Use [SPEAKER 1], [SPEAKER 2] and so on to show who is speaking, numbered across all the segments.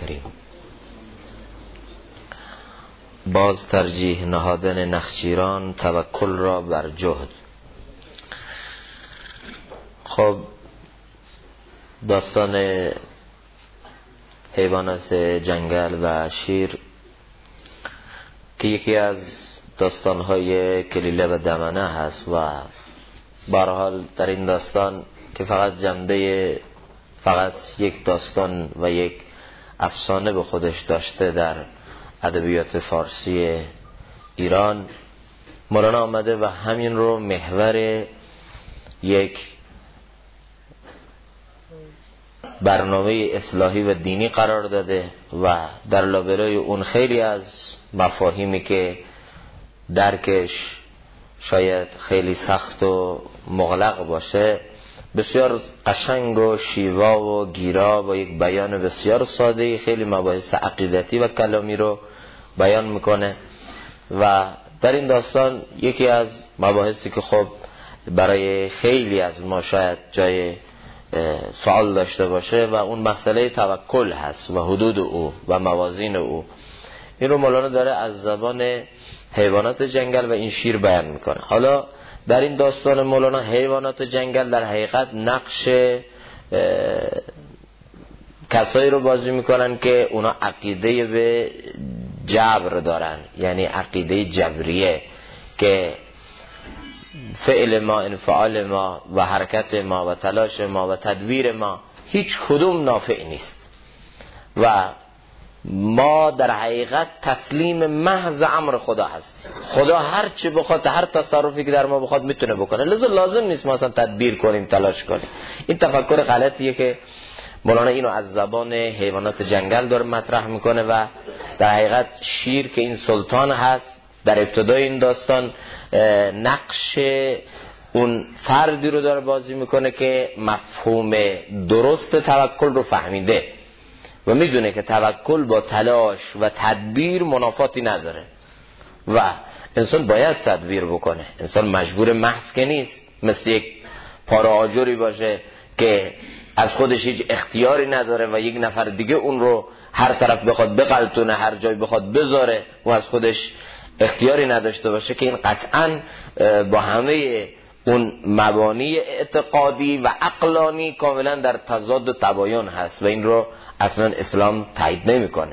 [SPEAKER 1] الکریم. باز ترجیح نهادن نخجیران توکل را بر جهد. خب داستان حیوانات جنگل و شیر که یکی از داستان‌های کلیله و دمنه هست و به هر حال در این داستان که فقط یک داستان و یک افسانه به خودش داشته در ادبیات فارسی ایران، مولانا آمده و همین رو محور یک برنامه اصلاحی و دینی قرار داده و در لابلای اون خیلی از مفاهیمی که درکش شاید خیلی سخت و مغلق باشه بسیار قشنگ و شیوا و گیرا با یک بیان بسیار ساده خیلی مباحث عقیدتی و کلامی رو بیان میکنه. و در این داستان یکی از مباحثی که خب برای خیلی از ما شاید جای سوال داشته باشه و اون مسئله توکل هست و حدود او و موازین او. این رو مولانا داره از زبان حیوانات جنگل و این شیر بیان میکنه. حالا در این داستان مولانا حیوانات جنگل در حقیقت نقش کسایی رو بازی میکنن که اونا عقیده به جبر دارن، یعنی عقیده جبریه که فعل ما، انفعال ما و حرکت ما و تلاش ما و تدبیر ما هیچ کدوم نافع نیست و ما در حقیقت تسلیم محض امر خدا هستیم. خدا هر چی بخواد، هر تصرفی که در ما بخواد میتونه بکنه، لذا لازم نیست ما اصلا تدبیر کنیم، تلاش کنیم. این تفکر غلطیه که مولانا اینو از زبان حیوانات جنگل داره مطرح میکنه و در حقیقت شیر که این سلطان هست در ابتدای این داستان نقش اون فردی رو داره بازی میکنه که مفهوم درست توکل رو فهمیده و میدونه که توکل با تلاش و تدبیر منافاتی نداره و انسان باید تدبیر بکنه. انسان مجبور محض که نیست، مثل یک پاره آجری باشه که از خودش هیچ اختیاری نداره و یک نفر دیگه اون رو هر طرف بخواد بقلتونه، هر جای بخواد بذاره و از خودش اختیاری نداشته باشه، که این قطعاً با همه اون مبانی اعتقادی و عقلانی کاملا در تضاد و تباین هست و این رو اصلا اسلام تایید نمیکنه.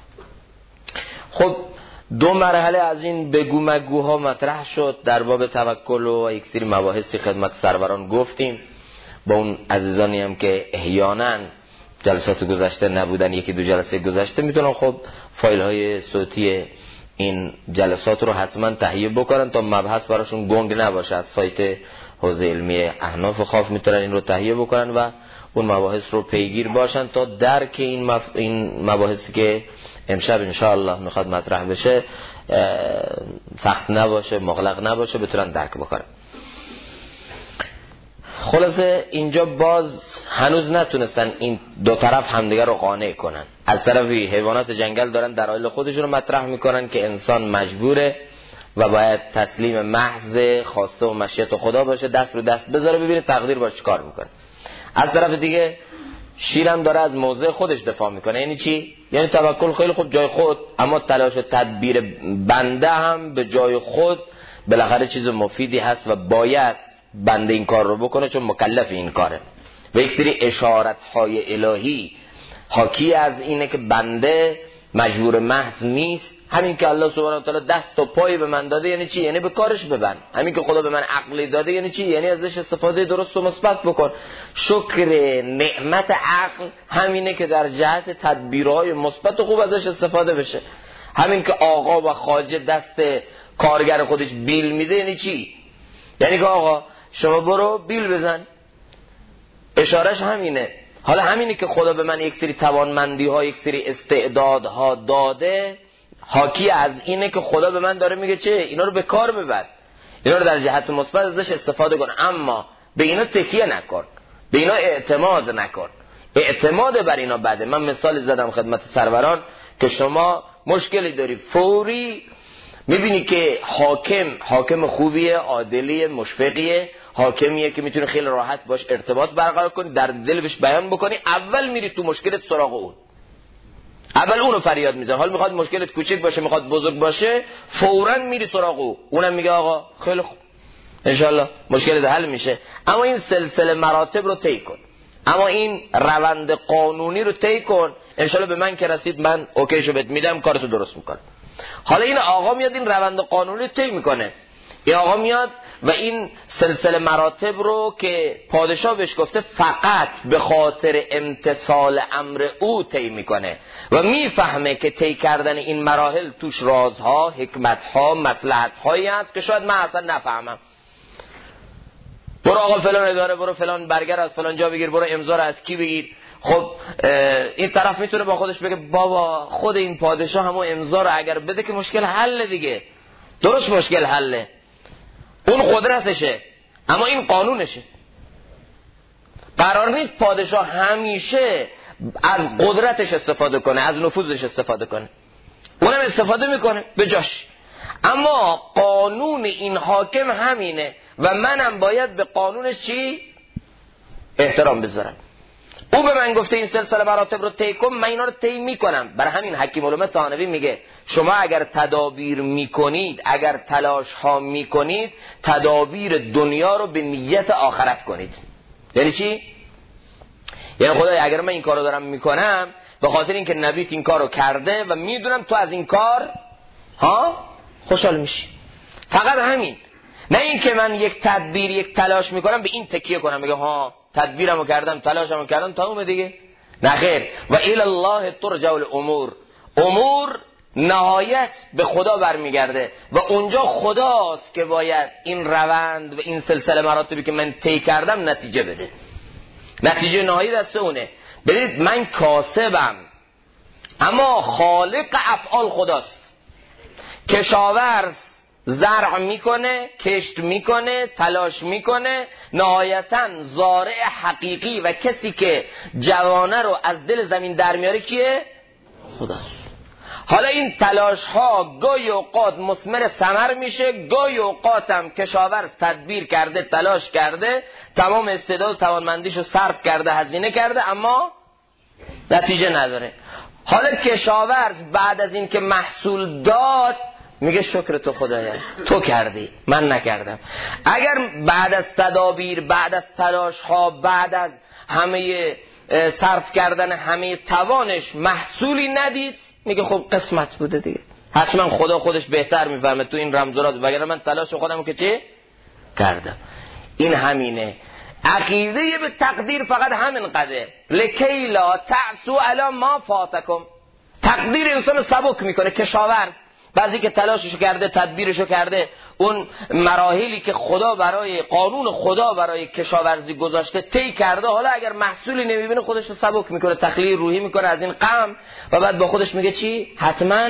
[SPEAKER 1] خب دو مرحله از این بگو مگوها مطرح شد در باب توکل و یک سری مباحثی خدمت سروران گفتیم با اون عزیزانی هم که احیانا جلسات گذشته نبودن، یکی دو جلسه گذشته، میتونم خب فایل های صوتی این جلسات رو حتما تهیه بکنن تا مبحث براشون گنگ نباشه. از سایت حوزه علمی احناف خاف میتونن این رو تهیه بکنن و اون مباحث رو پیگیر باشن تا درک این مباحثی که امشب انشاءالله میخواد مطرح بشه سخت نباشه، مغلق نباشه، بتونن درک بکنن. خلاصه اینجا باز هنوز نتونستن این دو طرف همدیگر رو قانع کنن. از طرفی حیوانات جنگل دارن دلایل خودشون رو مطرح میکنن که انسان مجبوره و باید تسلیم محض خواسته و مشیت خدا باشه، دست رو دست بذاره ببینه تقدیر باش چیکار میکنه. از طرف دیگه شیرم داره از موضع خودش دفاع میکنه. یعنی چی؟ یعنی توکل خیلی خوب جای خود، اما تلاش و تدبیر بنده هم به جای خود بالاخره چیز مفیدی هست و باید بنده این کار رو بکنه چون مکلف این کاره و یک سری اشارت‌های الهی حاکی از اینه که بنده مجبور محض نیست. همین که الله سبحانه و تعالی دست و پای به من داده یعنی چی؟ یعنی به کارش ببند. همین که خدا به من عقلی داده یعنی چی؟ یعنی ازش استفاده درست و مثبت بکن. شکر نعمت عقل همینه که در جهت تدبیرهای مثبت و خوب ازش استفاده بشه. همین که آقا و خواجه دست کارگر خودش بیل میده یعنی چی؟ یعنی که آقا شما برو بیل بزن، اشارش همینه. حالا همینه که خدا به من یک سری توانمندی ها، یک سری استعدادها داده، حاکی از اینه که خدا به من داره میگه چه؟ اینا رو به کار ببر، اینا رو در جهت مثبت ازش استفاده کن، اما به اینا تکیه نکن، به اینا اعتماد نکن. اعتماد بر اینا بده. من مثال زدم خدمت سروران که شما مشکلی داری، فوری میبینی که حاکم خوبیه، عادلیه، مشفقیه، حاکمیه که میتونه خیلی راحت باش ارتباط برقرار کنی، در دل بهش بیان بکنی، اول میری تو مشکلت سراغ اون. اول اونو فریاد میزنه. حال میخواد مشکلت کوچک باشه میخواد بزرگ باشه، فوراً میری سراغ او، اونم میگه آقا خیلی خوب انشالله مشکلت حل میشه. اما این سلسله مراتب رو طی کن، اما این روند قانونی رو طی کن، انشالله به من که رسید من اوکیشو بهت میدم، کارتو درست میکنم. حالا این آقا میاد این روند قانونی رو طی میکنه، این آقا میاد و این سلسله مراتب رو که پادشاه بهش گفته فقط به خاطر امتثال امر او طی میکنه و میفهمه که طی کردن این مراحل توش رازها، حکمتها، مصلحتهایی هست که شاید من اصلا نفهمم. برو آقا فلان اداره، برو فلان برگر از فلان جا بگیر، برو امضا رو از کی بگیر. خب این طرف میتونه با خودش بگه بابا خود این پادشاه همون امضا رو اگر بده که مشکل حل دیگه، درست مشکل حله، اون قدرتشه، اما این قانونشه. قرار نیست پادشاه همیشه از قدرتش استفاده کنه، از نفوذش استفاده کنه، اونم استفاده میکنه به جاش، اما قانون این حاکم همینه و منم باید به قانونش چی؟ احترام بذارم. او به من گفته این سلسله مراتب رو طی کن، من اینا رو طی میکنم. برای همین حکیم علومه طحانوی میگه شما اگر تدابیر میکنید، اگر تلاش ها میکنید، تدابیر دنیا رو به نیت آخرت کنید. یعنی چی؟ یعنی خدای اگر من این کار رو دارم میکنم به خاطر اینکه نبیت این کار رو کرده و میدونم تو از این کار خوشحال میشی، فقط همین. نه این که من یک تدبیر یک تلاش میکنم به این تکیه کنم بگم تدبیرمو کردم تلاشمو کردم تا اومه دیگه، نه خیر. و الی الله ترجع الامور، امور نهایت به خدا برمیگرده و اونجا خداست که باید این روند و این سلسله مراتبی که من طی کردم نتیجه بده. نتیجه نهایی دست اونه. ببینید من کاسبم اما خالق افعال خداست. کشاورز زرع میکنه، کشت میکنه، تلاش میکنه، نهایتاً زارع حقیقی و کسی که جوانه رو از دل زمین در میاره کیه؟ خداست. حالا این تلاش ها گاهی اوقات مثمر ثمر میشه، گاهی اوقات هم کشاورز تدبیر کرده، تلاش کرده، تمام استعداد و توانمندیشو صرف کرده، هزینه کرده، اما نتیجه نداره. حالا کشاورز بعد از این که محصول داد میگه شکر تو خدایا، تو کردی من نکردم. اگر بعد از تدابیر، بعد از تلاش ها، بعد از همه صرف کردن همه توانش محصولی ندید، میگه خب قسمت بوده دیگه، حتما خدا خودش بهتر میفهمه تو این رمزورات، وگرنه من تلاش خودم که چه کردم. این همینه. عقیده به تقدیر فقط همین قدره، لکی لا تعسوا علی ما فاتکم. تقدیر انسان سبک میکنه. کشاورز بعضی که تلاششو کرده، تدبیرشو کرده، اون مراحلی که خدا برای قانون خدا برای کشاورزی گذاشته طی کرده، حالا اگر محصولی نمیبینه خودش رو سبک میکنه، تخلیه روحی میکنه از این غم و بعد با خودش میگه چی؟ حتما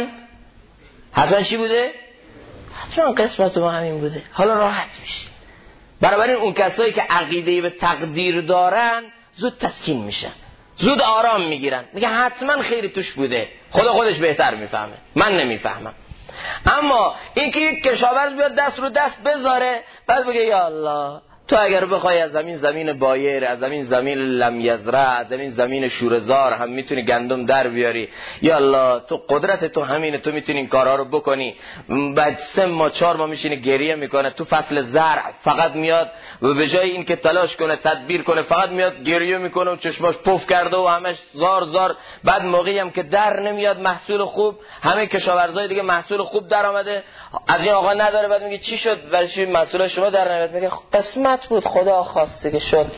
[SPEAKER 1] چی بوده؟ حتما قسمت ما همین بوده، حالا راحت میشه. بنابراین اون کسایی که عقیده به تقدیر دارن زود تسکین میشن، زود آرام میگیرن، میگه حتما خیری توش بوده، خدا خودش بهتر میفهمه، من نمیفهمم. اما اینکه یک کشاورز بیاد دست رو دست بذاره بعد بگه یا الله تو اگر بخوای از زمین بایر، از زمین لم یزرع، از زمین شورزار هم میتونی گندم در بیاری، یا الله تو قدرت تو همینه، تو میتونی این کارها رو بکنی. بعد 3 ماه 4 ماه میشینه گریه میکنه، تو فصل زرع فقط میاد و به جای این که تلاش کنه تدبیر کنه فقط میاد گریه میکنه و چشماش پف کرده و همش زار. بعد موقعی هم که در نمیاد محصول خوب، همه کشاورزای دیگه محصول خوب در آمده، از این آقا نداره، بعد میگه چی شد؟ برای چی محصول شما در نمیاد؟ میگه قسمت بود، خدا خواسته که شد.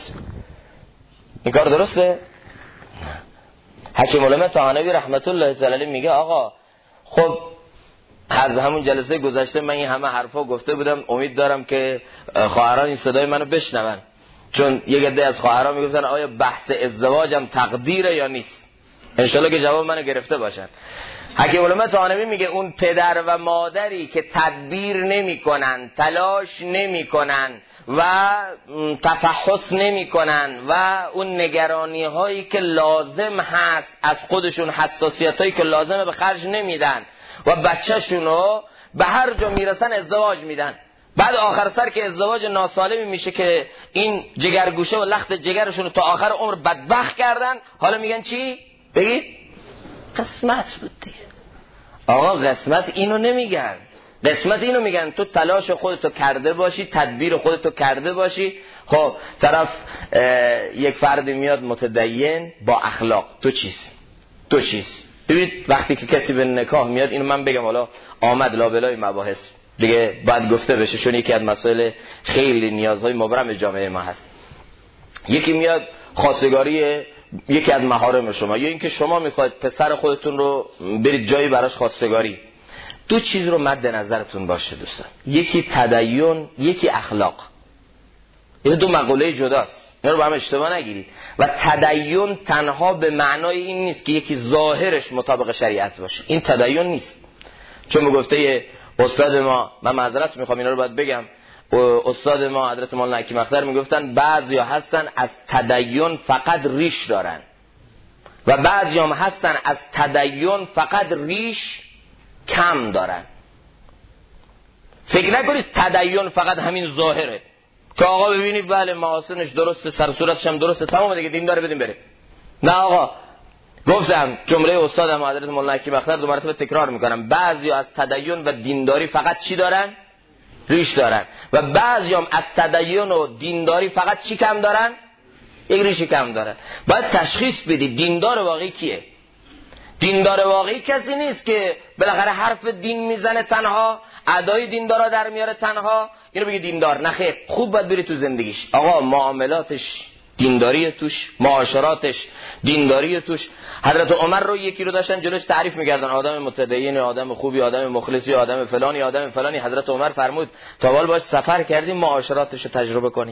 [SPEAKER 1] این کار درسته؟ حکیم علومه طحانوی رحمت الله علیه میگه آقا خب از همون جلسه گذشته من این همه حرفا گفته بودم، امید دارم که خواهران این صدای منو بشنون، چون یک عده از خواهران میگفتن آیا بحث ازدواجم تقدیره یا نیست. انشالله که جواب منو گرفته باشن. حکیم علومه طحانوی میگه اون پدر و مادری که تدبیر نمیکنن، تلاش نمیکنن و تفحص نمیکنن و اون نگرانی هایی که لازم هست از خودشون، حساسیت هایی که لازمه به خرج نمیدن و بچه‌شونو به هر جا میرسن ازدواج میدن، بعد آخر سر که ازدواج ناسالمی میشه که این جگرگوشه و لخت جگرشونو تا آخر عمر بدبخت کردن، حالا میگن چی؟ بگید قسمت بود دیگه. آقا قسمت اینو نمیگن، قسمت اینو میگن تو تلاش خودتو کرده باشی، تدبیر خودتو کرده باشی. خب طرف یک فردی میاد متدین با اخلاق، تو چیز ببینید وقتی که کسی به نکاح میاد، اینو من بگم حالا آمد لابلای مباحث دیگه باید گفته بشه، چون یکی از مسائل خیلی نیازهای مبرم جامعه ما هست. یکی میاد خواستگاری یکی از محارم شما، یا اینکه شما میخواید پسر خودتون رو برید جایی براش خواستگاری. دو چیز رو مد نظرتون باشه دوستان، یکی تدین، یکی اخلاق. این دو مقوله جداست، اینا رو با هم اشتباه نگیرید. و تدین تنها به معنای این نیست که یکی ظاهرش مطابق شریعت باشه، این تدین نیست. چون به گفته استاد ما، من معذرت میخوام اینا رو باید بگم، استاد ما حضرت مولانا حکیم اختر میگفتن بعضیا هستن از تدین فقط ریش دارن و بعضیا هم هستن از تدین فقط ریش کم دارن. فکر نکنید تدین فقط همین ظاهره که آقا ببینید بله محاسنش درسته، سر صورتش هم درسته، تمام دیگه دین داره بدیم بره. نه آقا، گفتم جمله استادم حضرت مولانا حکیم اختر دو مرتبه تکرار میکنم، بعضیا از تدین و دینداری فقط چی دارن؟ ریش دارن. و بعضی هم از تدین و دینداری فقط چی کم دارن؟ یک ریش کم دارن. باید تشخیص بدید دیندار واقعی کیه. دیندار واقعی کسی نیست که بالاخره حرف دین میزنه تنها، ادای دیندارا در میاره تنها، اینو بگه دیندار. نه خیر، خوب باید بری تو زندگیش. آقا معاملاتش دینداری توش، معاشراتش دینداری توش. حضرت عمر رو یکی رو داشتن جلوش تعریف می‌کردن، آدم متدین، آدم خوبی، آدم مخلصی، آدم فلانی، آدم فلانی. حضرت عمر فرمود تا حالا باش سفر کردی معاشراتش رو تجربه کنی؟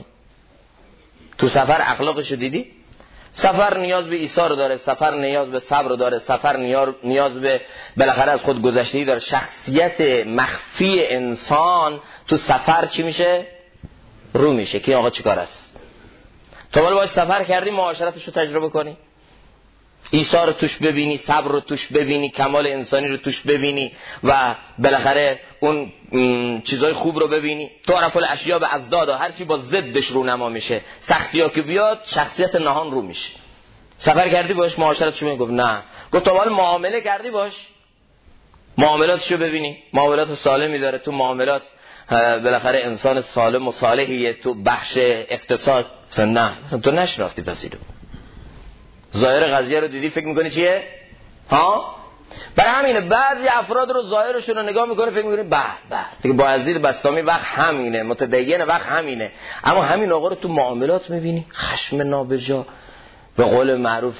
[SPEAKER 1] تو سفر اخلاقش رو دیدی؟ سفر نیاز به ایثار داره، سفر نیاز به صبر داره، سفر نیاز به بالاخره از خود گذشتگی داره. شخصیت مخفی انسان تو سفر چی میشه؟ رو میشه که آقا چیکار است. تو باید باید سفر کردی معاشرتش رو تجربه کنی، ایثار رو توش ببینی، صبر رو توش ببینی، کمال انسانی رو توش ببینی و بالاخره اون چیزای خوب رو ببینی. تعرف الاشیاء باضداد، هر چی با ضدش رو نما میشه. سختی‌ها که بیاد شخصیت نهان رو میشه. سفر کردی باش معاشرتش رو گفت نه، گفت تو باید معامله کردی باش، معاملاتش رو ببینی، معاملات سالمی داره. تو معاملات بالاخره انسان سالم و صالحیه. تو بخش اقتصاد نه، تو نشناختی پس اینو، ظاهر قضیه رو دیدی فکر میکنی چیه؟ ها؟ برای همینه بعضی افراد رو ظاهرشون رو نگاه میکنه فکر میکنه به دیگه بایزید بسطامی وقت همینه، متدین وقت همینه، اما همین آقا رو تو معاملات میبینی خشم نابجا، به قول معروف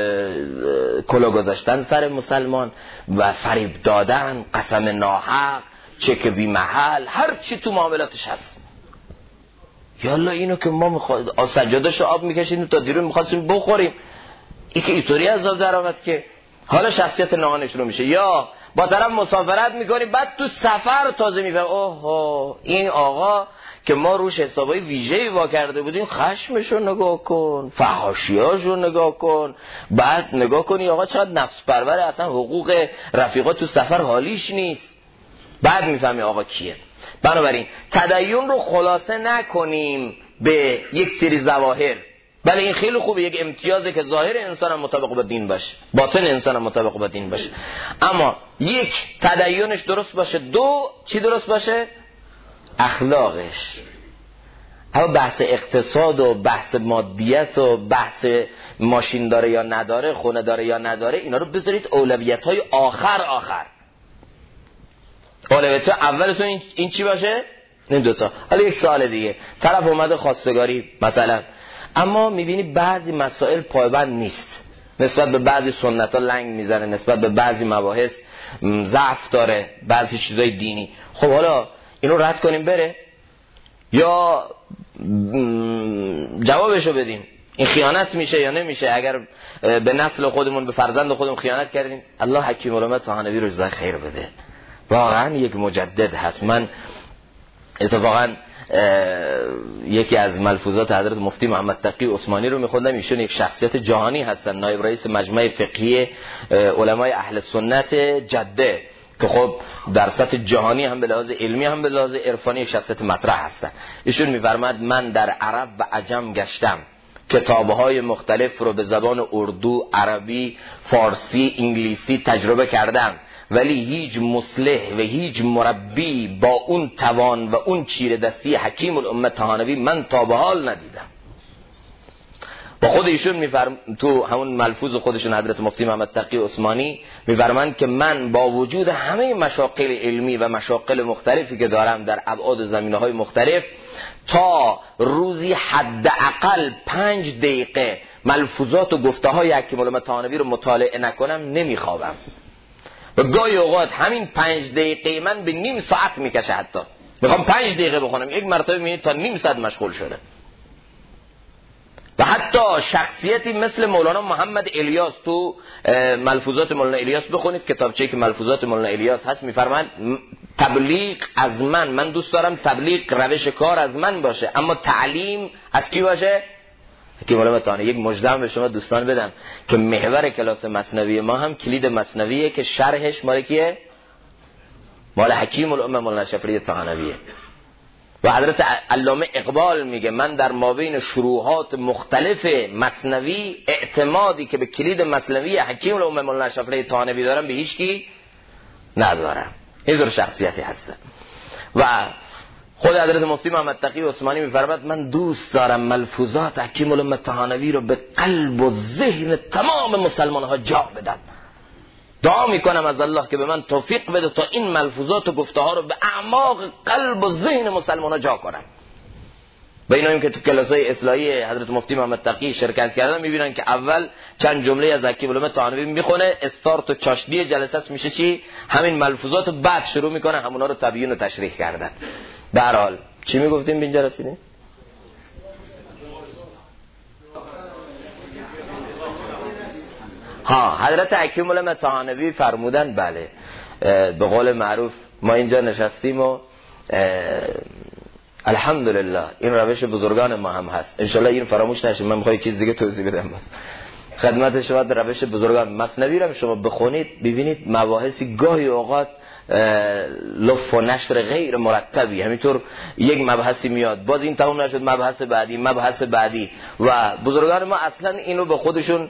[SPEAKER 1] کلا گذاشتن سر مسلمان و فریب دادن، قسم ناحق، چک بی محل، هر چی تو معاملاتش هست. یالا اینو که ما میخواد سجاده‌شو آب میکشیم تا دیروز میخواستیم بخوریم، این که اینطوری از آب در آمد که حالا شخصیت نهانش رو میشه. یا با طرف مسافرت میکنی بعد تو سفر تازه میفهم اوه این آقا که ما روش حسابای ویژه‌ای وا کرده بودیم خشمشو نگاه کن، فحاشیاشو نگاه کن، بعد نگاه کنی آقا چقدر نفس پروره، اصلا حقوق رفیقا تو سفر حالیش نیست، بعد میفهمی آقا کیه. بنابراین تدین رو خلاصه نکنیم به یک سری ظواهر، بله این خیلی خوبه، یک امتیازه که ظاهر انسان هم مطابق با دین باشه، باطن انسان هم مطابق با دین باشه، اما یک تدینش درست باشه، دو چی درست باشه؟ اخلاقش. اما بحث اقتصاد و بحث مادیت و بحث ماشین داره یا نداره، خونه داره یا نداره، اینا رو بذارید اولویت‌های آخر. اولویت اولتون این چی باشه؟ این دوتا. حالا یک سوال دیگه، طرف اومده خواستگاری مثلا، اما میبینی بعضی مسائل پایبند نیست، نسبت به بعضی سنت‌ها لنگ میزنه، نسبت به بعضی مباحث ضعف داره، بعضی چیزای دینی. خب حالا اینو رد کنیم بره یا جوابشو بدیم؟ این خیانت میشه یا نمیشه؟ اگر به نسل خودمون، به فرزند خودمون خیانت کردیم، الله حکیم علامه طحانوی رو جزای خیر بده، واقعا یک مجدد هست. من اتفاقا یکی از ملفوظات حضرت مفتی محمد تقی عثمانی رو میخوندم، ایشون یک شخصیت جهانی هستن، نایب رئیس مجمع فقهی علمای اهل سنت جده، که خب در سطح جهانی هم به لحاظ علمی هم به لحاظ عرفانی یک شخصیت مطرح هستن. ایشون میفرماد من در عرب و عجم گشتم، کتابهای مختلف رو به زبان اردو، عربی، فارسی، انگلیسی تجربه کردم، ولی هیچ مصلح و هیچ مربی با اون توان و اون چیره دستی حکیم الامه طحانوی من تا به حال ندیدم. با خود ایشون تو همون ملفوظ خودشون حضرت مفتی محمد تقی عثمانی میفرمایند که من با وجود همه مشاغل علمی و مشاغل مختلفی که دارم در ابعاد و زمینه‌های مختلف، تا روزی حداقل 5 دقیقه ملفوظات و گفته‌های حکیم الامه طحانوی رو مطالعه نکنم نمیخوابم. و گاهی اوقات همین 5 دقیقه من به نیم ساعت میکشه. حتی میخوام 5 دقیقه بخونم، یک مرتبه میبینید تا نیم ساعت مشغول شده. و حتی شخصیتی مثل مولانا محمد الیاس، تو ملفوظات مولانا الیاس بخونید، کتابچه‌ای که ملفوظات مولانا الیاس هست، میفرمایند تبلیغ از من دوست دارم تبلیغ روش کار از من باشه، اما تعلیم از کی باشه؟ که مولانا طحانوی. یک مژده به شما دوستان بدم که محور کلاس مثنوی ما هم کلید مثنویه که شرحش مال کیه؟ مال حکیم الامه مولانا شفیعی طحانویه. و حضرت علامه اقبال میگه من در مابین شروحات مختلف مثنوی اعتمادی که به کلید مثنوی حکیم الامه مولانا شفیعی طحانوی دارم به هیچ کی ندارم. این دور شخصیتی هست. و خود حضرت مفتی محمد تقی عثمانی میفرماد من دوست دارم ملفوظات حکیم الامه طحانوی رو به قلب و ذهن تمام مسلمان ها جا بدم. دعا میکنم از الله که به من توفیق بده تا این ملفوظات و گفته ها رو به اعماق قلب و ذهن مسلمان ها جا کنم. به اینایی که تو کلاسای اصلاحی حضرت مفتی محمد تقی شرکت کردن میبینن که اول چند جمله از حکیم الامه طحانوی میخونه، استارت و چاشنی جلسه میشه چی؟ همین ملفوظات، بعد شروع میکنه همونا رو تبیین و تشریح کردن. به هر حال چی میگفتیم اینجا رسیدیم؟ حضرت حکیم الامه طحانوی فرمودن بله، به قول معروف ما اینجا نشستیم و الحمدلله این روش بزرگان ما هم هست، انشالله این فراموش نشه. من میخوام چیز دیگه توضیح بدم بس خدمت شما. در روش بزرگان مثنوی رو شما بخونید ببینید مباحثی گاهی اوقات لف و نشر غیر مرتبی، همینطور یک مبحثی میاد باز این تمام نشد، مبحث بعدی و بزرگان ما اصلا اینو به خودشون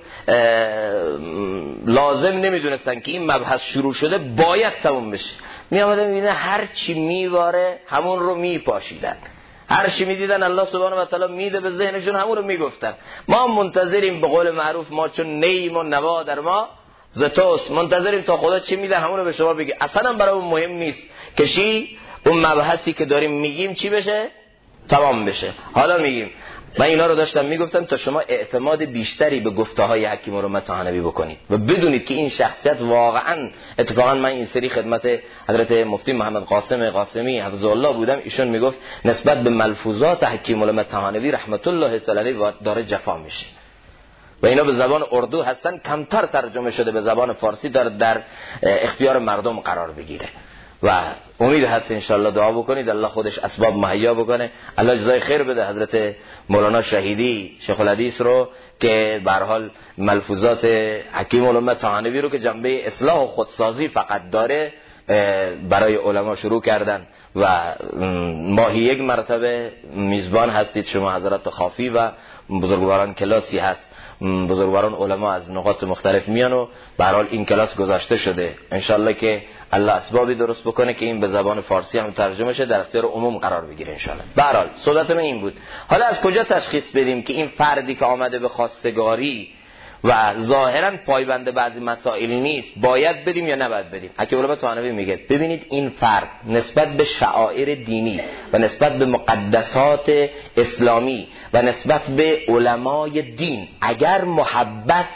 [SPEAKER 1] لازم نمیدونستن که این مبحث شروع شده باید تموم بشه. می آمدن میبینن هر چی میواره همون رو میپاشیدن، هر چی میدیدن الله سبحانه و تعالی میده به ذهنشون همون رو میگفتن. ما منتظریم به قول معروف، ما چون نیم و نوا در ما زتوس، منتظریم تا خدا چی میده همون رو به شما بگه. اصلا برای اون مهم نیست که چی اون مبحثی که داریم میگیم چی بشه، تمام بشه. حالا میگیم من اینا رو داشتم میگفتم تا شما اعتماد بیشتری به گفته های حکیم الامه طحانوی بکنید و بدونید که این شخصیت واقعا، اتفاقا من این سری خدمت حضرت مفتی محمد قاسم قاسمی حفظه الله بودم، ایشون میگفت نسبت به ملفوظات حکیم الامه طحانوی رحمت الله تعالی علیه داره جفا میشه و اینا به زبان اردو هستن، کمتر ترجمه شده به زبان فارسی، داره در اختیار مردم قرار بگیره و امید هست انشالله دعا بکنید الله خودش اسباب مهیا بکنه. الله جزای خیر بده حضرت مولانا شهیدی شیخ الحدیث رو که به هر حال ملفوظات حکیم الامه طحانوی رو که جنبه اصلاح و خودسازی فقط داره برای علما شروع کردن و ماهی یک مرتبه میزبان هستید شما حضرات خافی و بزرگواران کلاسی هست، بزرگواران علما از نقاط مختلف میان و به هر حال این کلاس گذاشته شده. انشالله که الله اسبابی درست بکنه که این به زبان فارسی هم ترجمه شه، در اختیار عموم قرار بگیره انشالله. به هر حال صحبت من این بود. حالا از کجا تشخیص بدیم که این فردی که آمده به خواستگاری و ظاهرا پایبند بعضی مسائل نیست باید بدیم یا نباید بدیم؟ حکیم الامه طحانوی میگه ببینید این فرد نسبت به شعائر دینی و نسبت به مقدسات اسلامی و نسبت به علمای دین اگر محبت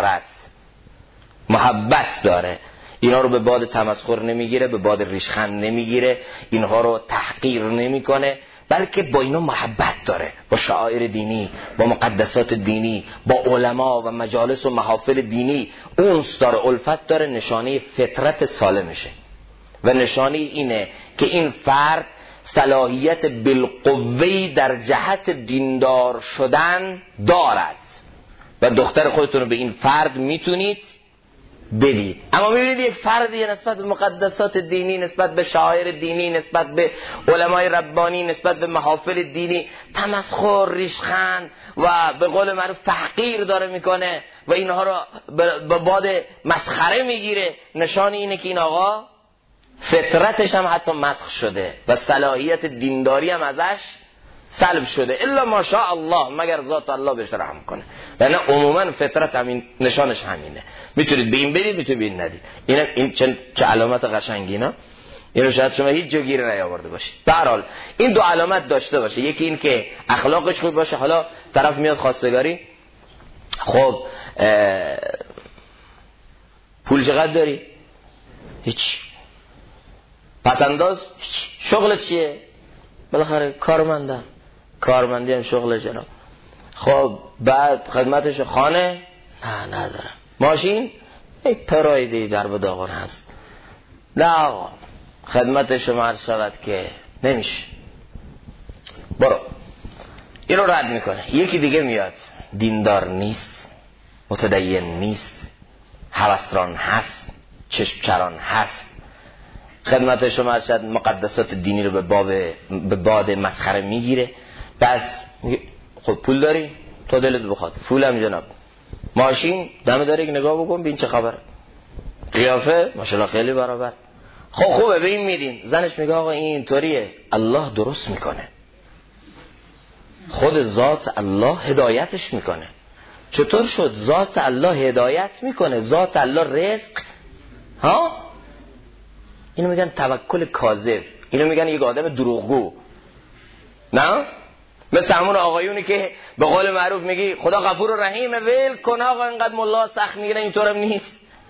[SPEAKER 1] داره اینا رو به باد تمسخر نمیگیره، به باد ریشخند نمیگیره، اینها رو تحقیر نمیکنه، بلکه با اینا محبت داره، با شعائر دینی، با مقدسات دینی، با علما و مجالس و محافل دینی اونس داره، الفت داره، نشانه فطرت سالمشه و نشانه اینه که این فرد صلاحیت بالقوه‌ای در جهت دیندار شدن دارد و دختر خودتون رو به این فرد میتونید بدید. اما میبینید یک فردی نسبت به مقدسات دینی، نسبت به شعائر دینی، نسبت به علمای ربانی، نسبت به محافل دینی تمسخر، ریشخند و به قول معروف تحقیر داره میکنه و اینها رو به باد مسخره میگیره. نشان اینه که این آقا فطرتش هم حتی مسخ شده و صلاحیت دینداری هم ازش سلب شده، الا ماشاء الله، مگر ذات الله بهش رحم کنه. یعنی عموما فطرت همین نشانش همینه. میتونید به این بدید، میتونید به این ندید. این چه علامت قشنگی نه؟ اینو شاید شما هیچ جا گیر نیاورده باشید. به هر حال این دو علامت داشته باشه. یکی این که اخلاقش خوب باشه. حالا طرف میاد خواستگاری، خب پول چقدر داری؟ هیچ. پسنداز؟ شغل چیه؟ بالاخره کارمندم. کارمندی هم شغل جناب. خب بعد خدمتش خانه؟ نه ندارم. ماشین؟ یک پرایدی در بداغون هست. نه آقا خدمت شما عرض شود که نمیشه. برو. این رو رد میکنه. یکی دیگه میاد دیندار نیست، متدین نیست، هوسران هست، چشم چران هست، خدمت شما عرض شود مقدسات دینی رو به باد مسخره میگیره. پس خب پول داری؟ تو دلت بخواد. پولم جناب. ماشین دم داری که نگاه بکن ببین چه خبره. قیافه ماشاءالله خیلی برابر. خب خوبه به این میدین. زنش میگه آقا این اینطوریه. الله درست میکنه. خود ذات الله هدایتش میکنه. چطور شد؟ ذات الله هدایت میکنه، ذات الله رزق. ها؟ اینو میگن توکل کاذب. اینو میگن یک آدم دروغگو. نه؟ مثل همون آقایونی که به قول معروف میگی خدا غفور و رحیمه، ول کن آقا اینقدر ملا سخت میگیره. اینطورم نیست.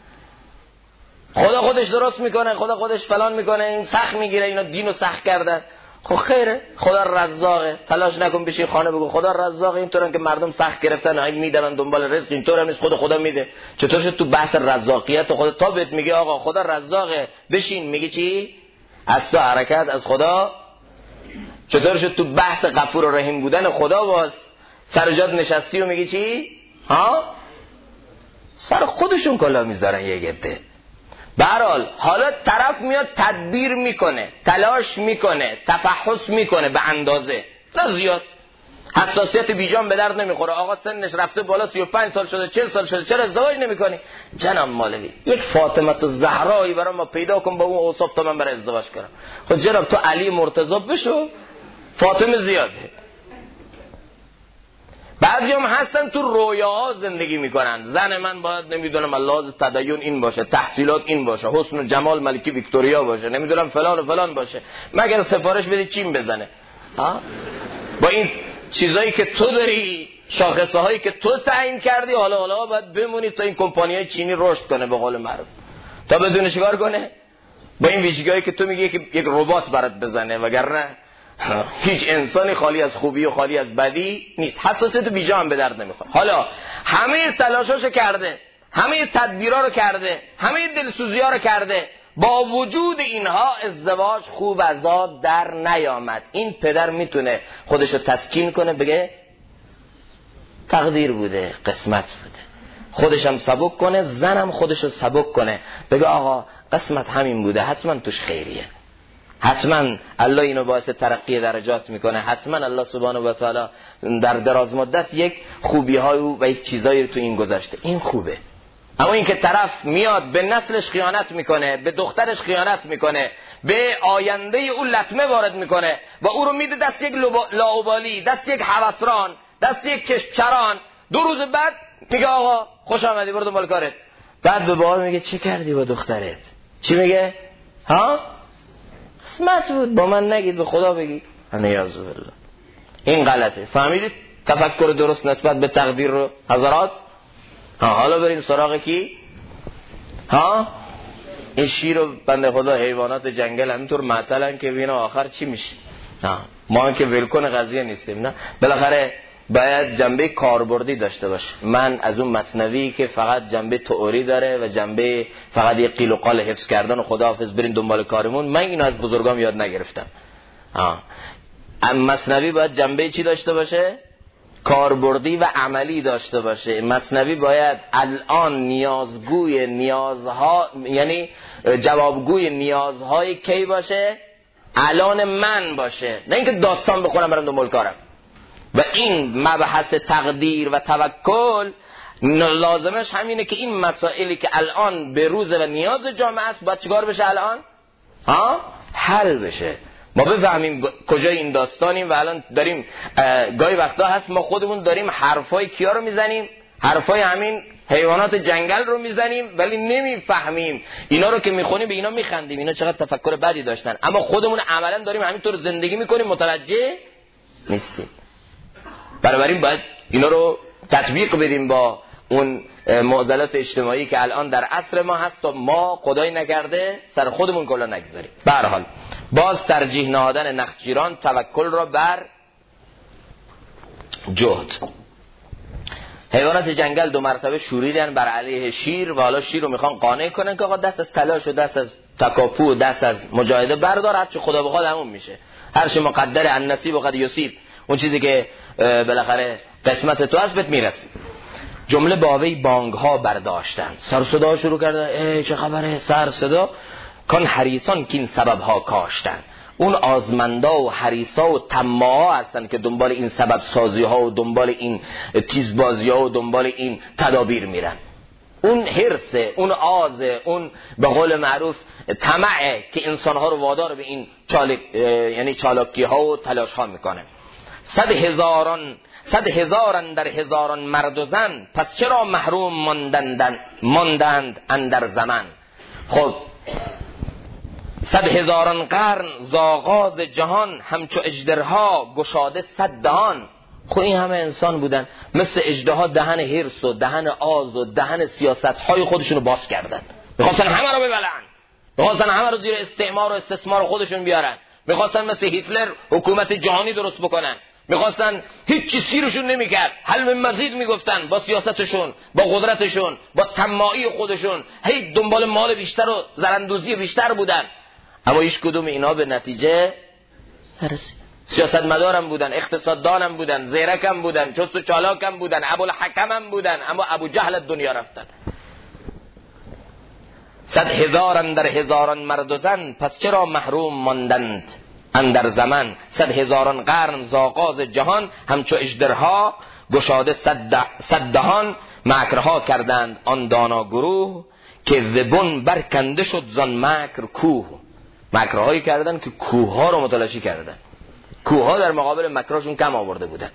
[SPEAKER 1] خدا خودش درست میکنه، خدا خودش فلان میکنه، این سخت میگیره، اینا دینو سخت کردن. خب خیره، خدا رزاقه. تلاش نکن بشین خانه بگو خدا رزاقه. اینطورن که مردم سخت گرفتن این میدون دنبال رزق، اینطورم نیست، خدا میده. چطور شد تو بحث رزاقیت خدا تا بهت میگه آقا خدا رزاقه بشین، میگه چی؟ از تو حرکت از خدا. چطور شد تو بحث غفور و رحیم بودن خدا باز سر جات نشستی و میگی چی؟ ها؟ سر خودشون کلا میذارن یه گده. به هر حال حالا طرف میاد تدبیر میکنه، تلاش میکنه، تفحص میکنه به اندازه، نه زیاد. حساسیت بیجان به درد نمیخوره. آقا سنش رفته بالا 35 سال شده، 40 سال شده، چرا ازدواج نمیکنی؟ جناب مولوی یک فاطمه الزهرایی برام ما پیدا کن با اون اوصاف تا من برای ازدواج کنم. خب جناب تو علی مرتضی بشو، فاطمه زیاده. بعضی هم هستن تو رویاها زندگی میکنن. زن من باید نمیدونم لحاظ تدین این باشه، تحصیلات این باشه، حسن و جمال ملکه ویکتوریا باشه، نمیدونم فلان و فلان باشه، مگر سفارش بدی چین بزنه. با این چیزایی که تو داری، شاخصه هایی که تو تعیین کردی، حالا باید بمونی تا این کمپانیای چینی رشد کنه به قول معروف، تا بدون چیکار کنه با این ویژگی‌هایی که تو میگی که یک ربات برات بزنه، وگرنه هیچ انسانی خالی از خوبی و خالی از بدی نیست. حساسیت بیجا هم به درد نمیخوره. حالا همه تلاشاشو کرده، همه تدبیرها رو کرده، همه دلسوزی‌ها رو کرده، با وجود اینها ازدواج خوب از آب در نیامد. این پدر میتونه خودشو تسکین کنه، بگه تقدیر بوده، قسمت بوده. خودشم سبک کنه، زنم خودشو سبک کنه، بگه آقا قسمت همین بوده، حتما توش خیریه، حتما الله اینو باعث ترقی درجات میکنه، حتما الله سبحانه و تعالی در دراز مدت یک خوبی های و یک چیزایی تو این گذاشته. این خوبه. اما این که طرف میاد به نسلش خیانت میکنه، به دخترش خیانت میکنه، به آینده او لطمه وارد میکنه و او رو میده دست یک لاابالی، دست یک هوسران، دست یک کشچران، 2 روز بعد میگه آقا خوش آمدی برو دنبال کارت. بعد به بابا میگه چه کردی با دخترت؟ چی میگه؟ ها؟ قسمت بود، با من نگید، به خدا بگید. نیاز بالله. این غلطه. فهمیدید تفکر درست نسبت به تقدیر رو حضرات؟ حالا بریم سراغ کی؟ این شیر و بنده خدا حیوانات جنگل همینطور معطلن که ببین آخر چی میشه. ما هم که ولکن قضیه نیستیم، نه بالاخره باید جنبه کاربردی داشته باشه. من از اون مثنوی که فقط جنبه تئوری داره و جنبه فقط یه قیل و قال حفظ کردن و خداحافظ برین دنبال کارمون، من اینو از بزرگام یاد نگرفتم. مثنوی باید جنبه چی داشته باشه؟ کاربردی و عملی داشته باشه. مثنوی باید الان نیازگوی نیازها، یعنی جوابگوی نیازهای کی باشه؟ الان من باشه، نه اینکه داستان بخونم برم دنبال کارم. و این مبحث تقدیر و توکل لازمش همینه که این مسائلی که الان به روز و نیاز جامعه است باید چیکار بشه الان؟ حل بشه. ما بفهمیم کجای این داستانیم و الان داریم گاهی وقتا هست ما خودمون داریم حرفای کیا رو میزنیم؟ حرفای همین حیوانات جنگل رو میزنیم، ولی نمیفهمیم. اینا رو که میخونیم به اینا میخندیم، اینا چقدر تفکر بدی داشتن، اما خودمون عملا داریم همینطور زندگی میکنیم، متوجه نیستیم. بنابراین باید اینا رو تطبیق بدیم با اون معضلات اجتماعی که الان در عصر ما هست و ما خدای نکرده سر خودمون کلا نگذاریم. به هر حال باز ترجیح نهادن نخجیران توکل را بر جهد. حیوانات جنگل 2 مرتبه شوریدن بر علیه شیر و حالا شیر رو میخوان قانع کنن که آقا دست از تلاش و دست از تکاپو و دست از مجاهده بردار، هرچی خدا بخواد همون میشه، هرچی مقدر النصیب و قد یصیب، اون چیزی که بالاخره قسمت تو هست بهت میرسه. جمله باوی بانگ ها برداشتن، سر صدا شروع کردن، چه خبره سر صدا کن حریصان که این سبب ها کاشتن. اون آزمندا و حریصا و طماعا هستن که دنبال این سبب سازی ها و دنبال این تیزبازی ها و دنبال این تدابیر میرن. اون حرصه، اون آزه، اون به قول معروف طمعه که انسان ها رو وادار به این یعنی چالاکی ها و تلاش ها میکنه. 100 هزاران در هزاران مرد و زن، پس چرا محروم ماندند اندر زمن. خب 100 هزاران قرن ز آغاز جهان، همچو اژدرها گشاده 100 دهان. خب این همه انسان بودن مثل اژدها، دهن حرص و دهن آز و دهن سیاست های خودشونو باز کردن، میخواستن همه رو ببلن، میخواستن همه رو زیر استعمار و استثمار خودشون بیارن، میخواستن مثل هیتلر حکومت جهانی درست بکنن، میخواستن هیچ چیز سیرشون نمیکرد، حل مزید میگفتن با سیاستشون، با قدرتشون، با طماعی خودشون، هی دنبال مال بیشتر و زرندوزی بیشتر بودن. اما هیچ کدوم اینا به نتیجه نرسید. سیاستمدارم بودن، اقتصاددانم بودن، زیرکم بودن، چست و چالاکم بودن، ابوالحکمم بودن، اما ابو جهل دنیا رفتن. 100 هزاران در هزاران مرد و زن، پس چرا محروم ماندند اندر زمن. 100 هزاران قرن ز آغاز جهان، همچو اژدرها گشاده 100 دهان. مکرها کردند آن دانا گروه، که زبون برکنده شد زان مکر کوه. مکرهایی کردن که کوه ها رو متلاشی کردن، کوه ها در مقابل مکرهاشون کم آورده بودن.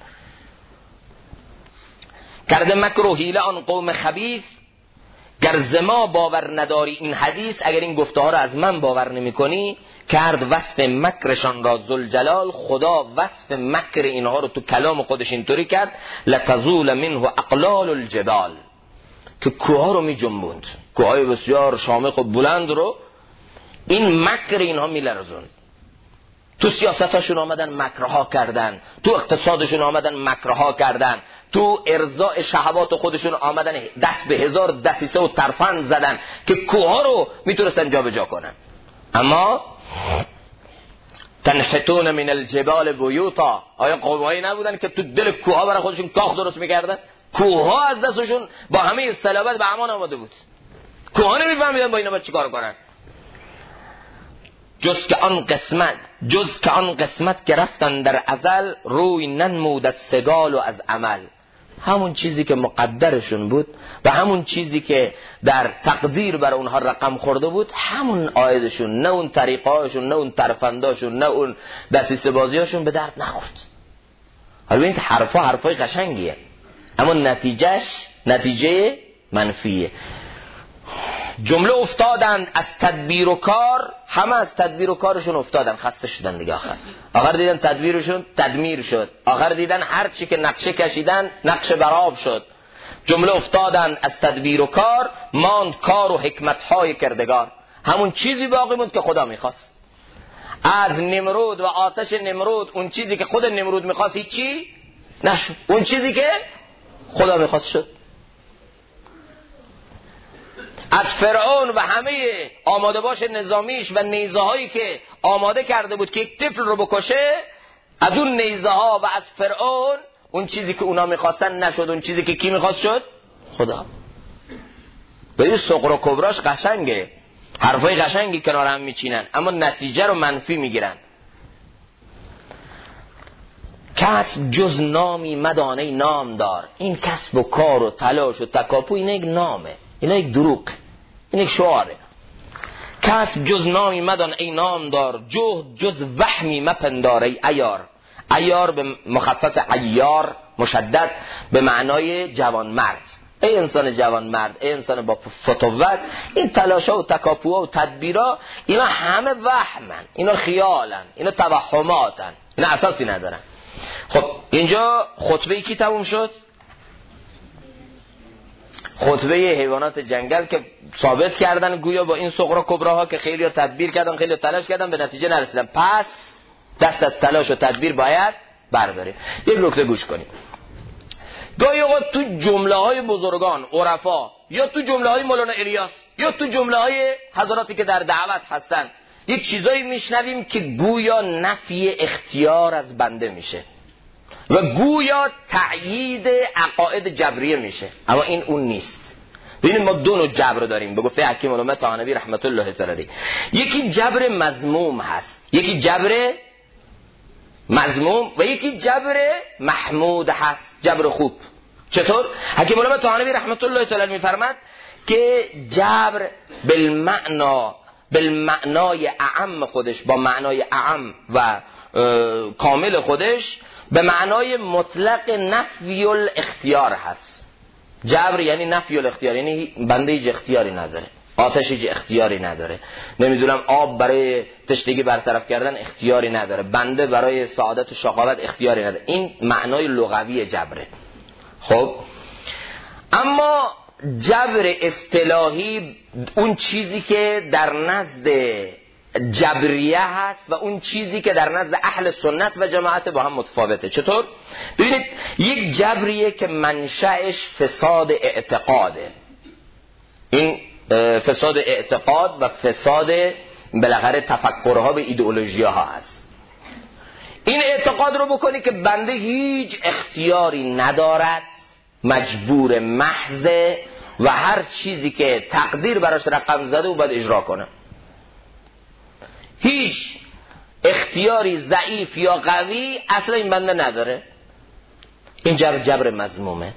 [SPEAKER 1] کرده مکر و حیله آن قوم خبیث، گر ز ما باور نداری این حدیث. اگر این گفته ها رو از من باور نمی کنی، کرد وصف مکرشان را ذوالجلال. خدا وصف مکر اینها رو تو کلام خودش اینطوری کرد، لتزول منه اقلال الجبال، که کوه ها رو می جنبوند، کوه های بسیار شامخ و بلند رو این مکر اینها می لرزوند. تو سیاستاشون آمدن مکرها کردن، تو اقتصادشون آمدن مکرها کردن، تو ارضاء شهوات خودشون آمدن دست به هزار دسیسه و ترفند زدن که کوها رو میتونستن جا به جا کنن. اما تنحتون من الجبال بیوتا، آیا قومایی نبودن که تو دل کوها برای خودشون کاخ درست میکردن؟ کوها از دستشون با همه صلابت به امان آمده بود، کوها نمیفهمیدن با اینا باید چی کار کنن. جز که آن قسمت گرفتن در ازل، روی ننمود از سگال و از عمل. همون چیزی که مقدرشون بود و همون چیزی که در تقدیر بر اونها رقم خورده بود، همون عایدشون، نه اون طریقهاشون، نه اون ترفنداشون، نه اون دسیسه بازیاشون به درد نخورد. حالا این حرفای قشنگیه، اما نتیجه منفیه. جمله افتادند از تدبیر و کار، همه از تدبیر و کارشون افتادن، خسته شدن دیگه. آخر دیدن تدبیرشون تدمیر شد، آخر دیدن هر چی که نقشه کشیدن نقش برآب شد. جمله افتادند از تدبیر و کار، ماند کار و حکمت‌های کردگار. همون چیزی باقی موند که خدا میخواست. از نمرود و آتش نمرود، اون چیزی که خود نمرود میخواست هیچی نشد، اون چیزی که خدا میخواست شد. از فرعون و همه آماده باش نظامیش و نیزه هایی که آماده کرده بود که یک طفل رو بکشه، از اون نیزه ها و از فرعون اون چیزی که اونا میخواستن نشد، اون چیزی که کی میخواست شد؟ خدا. به صغر و کبراش قشنگه، حرفای قشنگی کنار هم میچینن اما نتیجه رو منفی میگیرن. کسب جز نامی مدانه نام دار. این کسب و کار و تلاش و تکاپو این یک نامه، این یک دروغ، این یک شعاره. کسب جز نامی مدان ای نام دار، جهد جز وهمی مپندار ای عیار. عیار به مخفف عیار مشدد به معنای جوان مرد. ای انسان جوان مرد، ای انسان با فتوت، این تلاشا و تکاپوها و تدبیرها اینا همه وهمن، اینا خیالن، اینا توهماتن، اینا اساسی ندارن. خب اینجا خطبه کی تموم شد؟ خطبه حیوانات جنگل که ثابت کردن گویا با این صغرا کبراها که خیلی تدبیر کردن، خیلی تلاش کردن، به نتیجه نرسیدن. پس دست از تلاش و تدبیر باید برداریم. یک نکته گوش کنیم. گاهی اوقات تو جمله های بزرگان عرفا یا تو جمله های مولانا الیاس یا تو جمله های حضراتی که در دعوت هستن یک چیزایی میشنویم که گویا نفی اختیار از بنده میشه و گویا تأیید عقاید جبریه میشه، اما این اون نیست. ببینید ما دو نوع جبر داریم به گفته حکیم علامه طحاوی رحمت الله تعالی. یکی جبر مذموم هست، یکی جبر مذموم و یکی جبر محمود هست، جبر خوب. چطور؟ حکیم علامه طحاوی رحمت الله تعالی میفرماد که جبر بالمعنای اعم خودش، با معنای اعم و کامل خودش، به معنای مطلق نفی الاختیار هست. جبر یعنی نفی الاختیار، یعنی بنده هیچ اختیاری نداره، آتش هیچ اختیاری نداره، نمیدونم آب برای تشنگی برطرف کردن اختیاری نداره، بنده برای سعادت و شقاوت اختیاری نداره. این معنای لغوی جبره. خب اما جبر اصطلاحی اون چیزی که در نزد جبریه هست و اون چیزی که در نزد اهل سنت و جماعت با هم متفاوته. چطور؟ ببینید یک جبریه که منشأش فساد اعتقاده، این فساد اعتقاد و فساد بالاخره تفکرها به ایدئولوژی ها هست. این اعتقاد رو بکنی که بنده هیچ اختیاری ندارد، مجبور محضه و هر چیزی که تقدیر براش رقم زده او باید اجرا کنه، هیچ اختیاری ضعیف یا قوی اصلا این بنده نداره. این جبر مذمومه.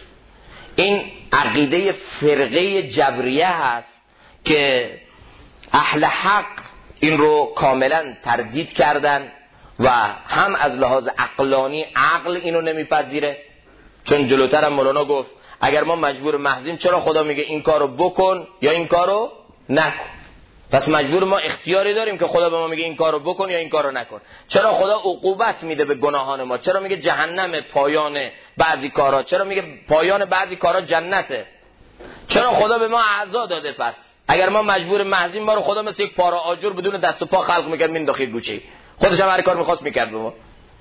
[SPEAKER 1] این عقیده فرقه جبریه هست که اهل حق این رو کاملا تردید کردن و هم از لحاظ عقلانی عقل اینو نمیپذیره، چون جلوتر هم مولانا گفت اگر ما مجبور محضیم چرا خدا میگه این کارو بکن یا این کارو نکن؟ پس مجبور ما اختیاری داریم که خدا به ما میگه این کارو بکن یا این کارو نکن. چرا خدا عقوبت میده به گناهان ما؟ چرا میگه جهنم پایان بعضی کارا؟ چرا میگه پایان بعضی کارا جنته؟ چرا خدا به ما عزا داده؟ پس اگر ما مجبور محضیم ما رو خدا مثل یک پارا آجر بدون دست و پا خلق میکرد مینداخت گوشه، خودش هم هر کار میخواست میکرد به ما.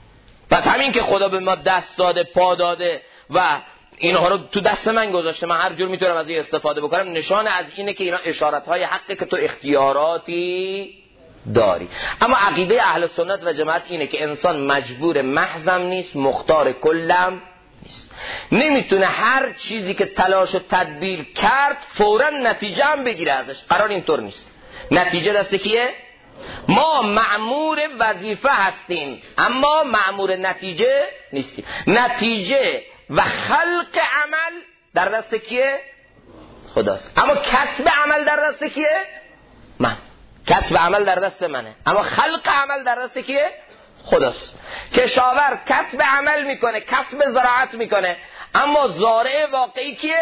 [SPEAKER 1] پس همین که خدا به ما دست داده، پا داده و اینها رو تو دست من گذاشته، من هر جور میتونم از این استفاده بکنم، نشان از اینه که اینا اشارت‌های حقه که تو اختیاراتی داری. اما عقیده اهل سنت و جماعت اینه که انسان مجبور محضم نیست، مختار کلم نیست. نمیتونه هر چیزی که تلاش و تدبیر کرد فوراً نتیجه هم بگیره ازش. قرار اینطور نیست. نتیجه دست کیه؟ ما مأمور وظیفه هستیم اما مأمور نتیجه نیستیم. نتیجه و خلق عمل در دست کیه؟ خداست. اما کسب عمل در دست کیه؟ من. کسب عمل در دست منه اما خلق عمل در دست کیه؟ خداست. کشاورز کسب عمل میکنه، کسب زراعت میکنه، اما زارع واقعی کیه؟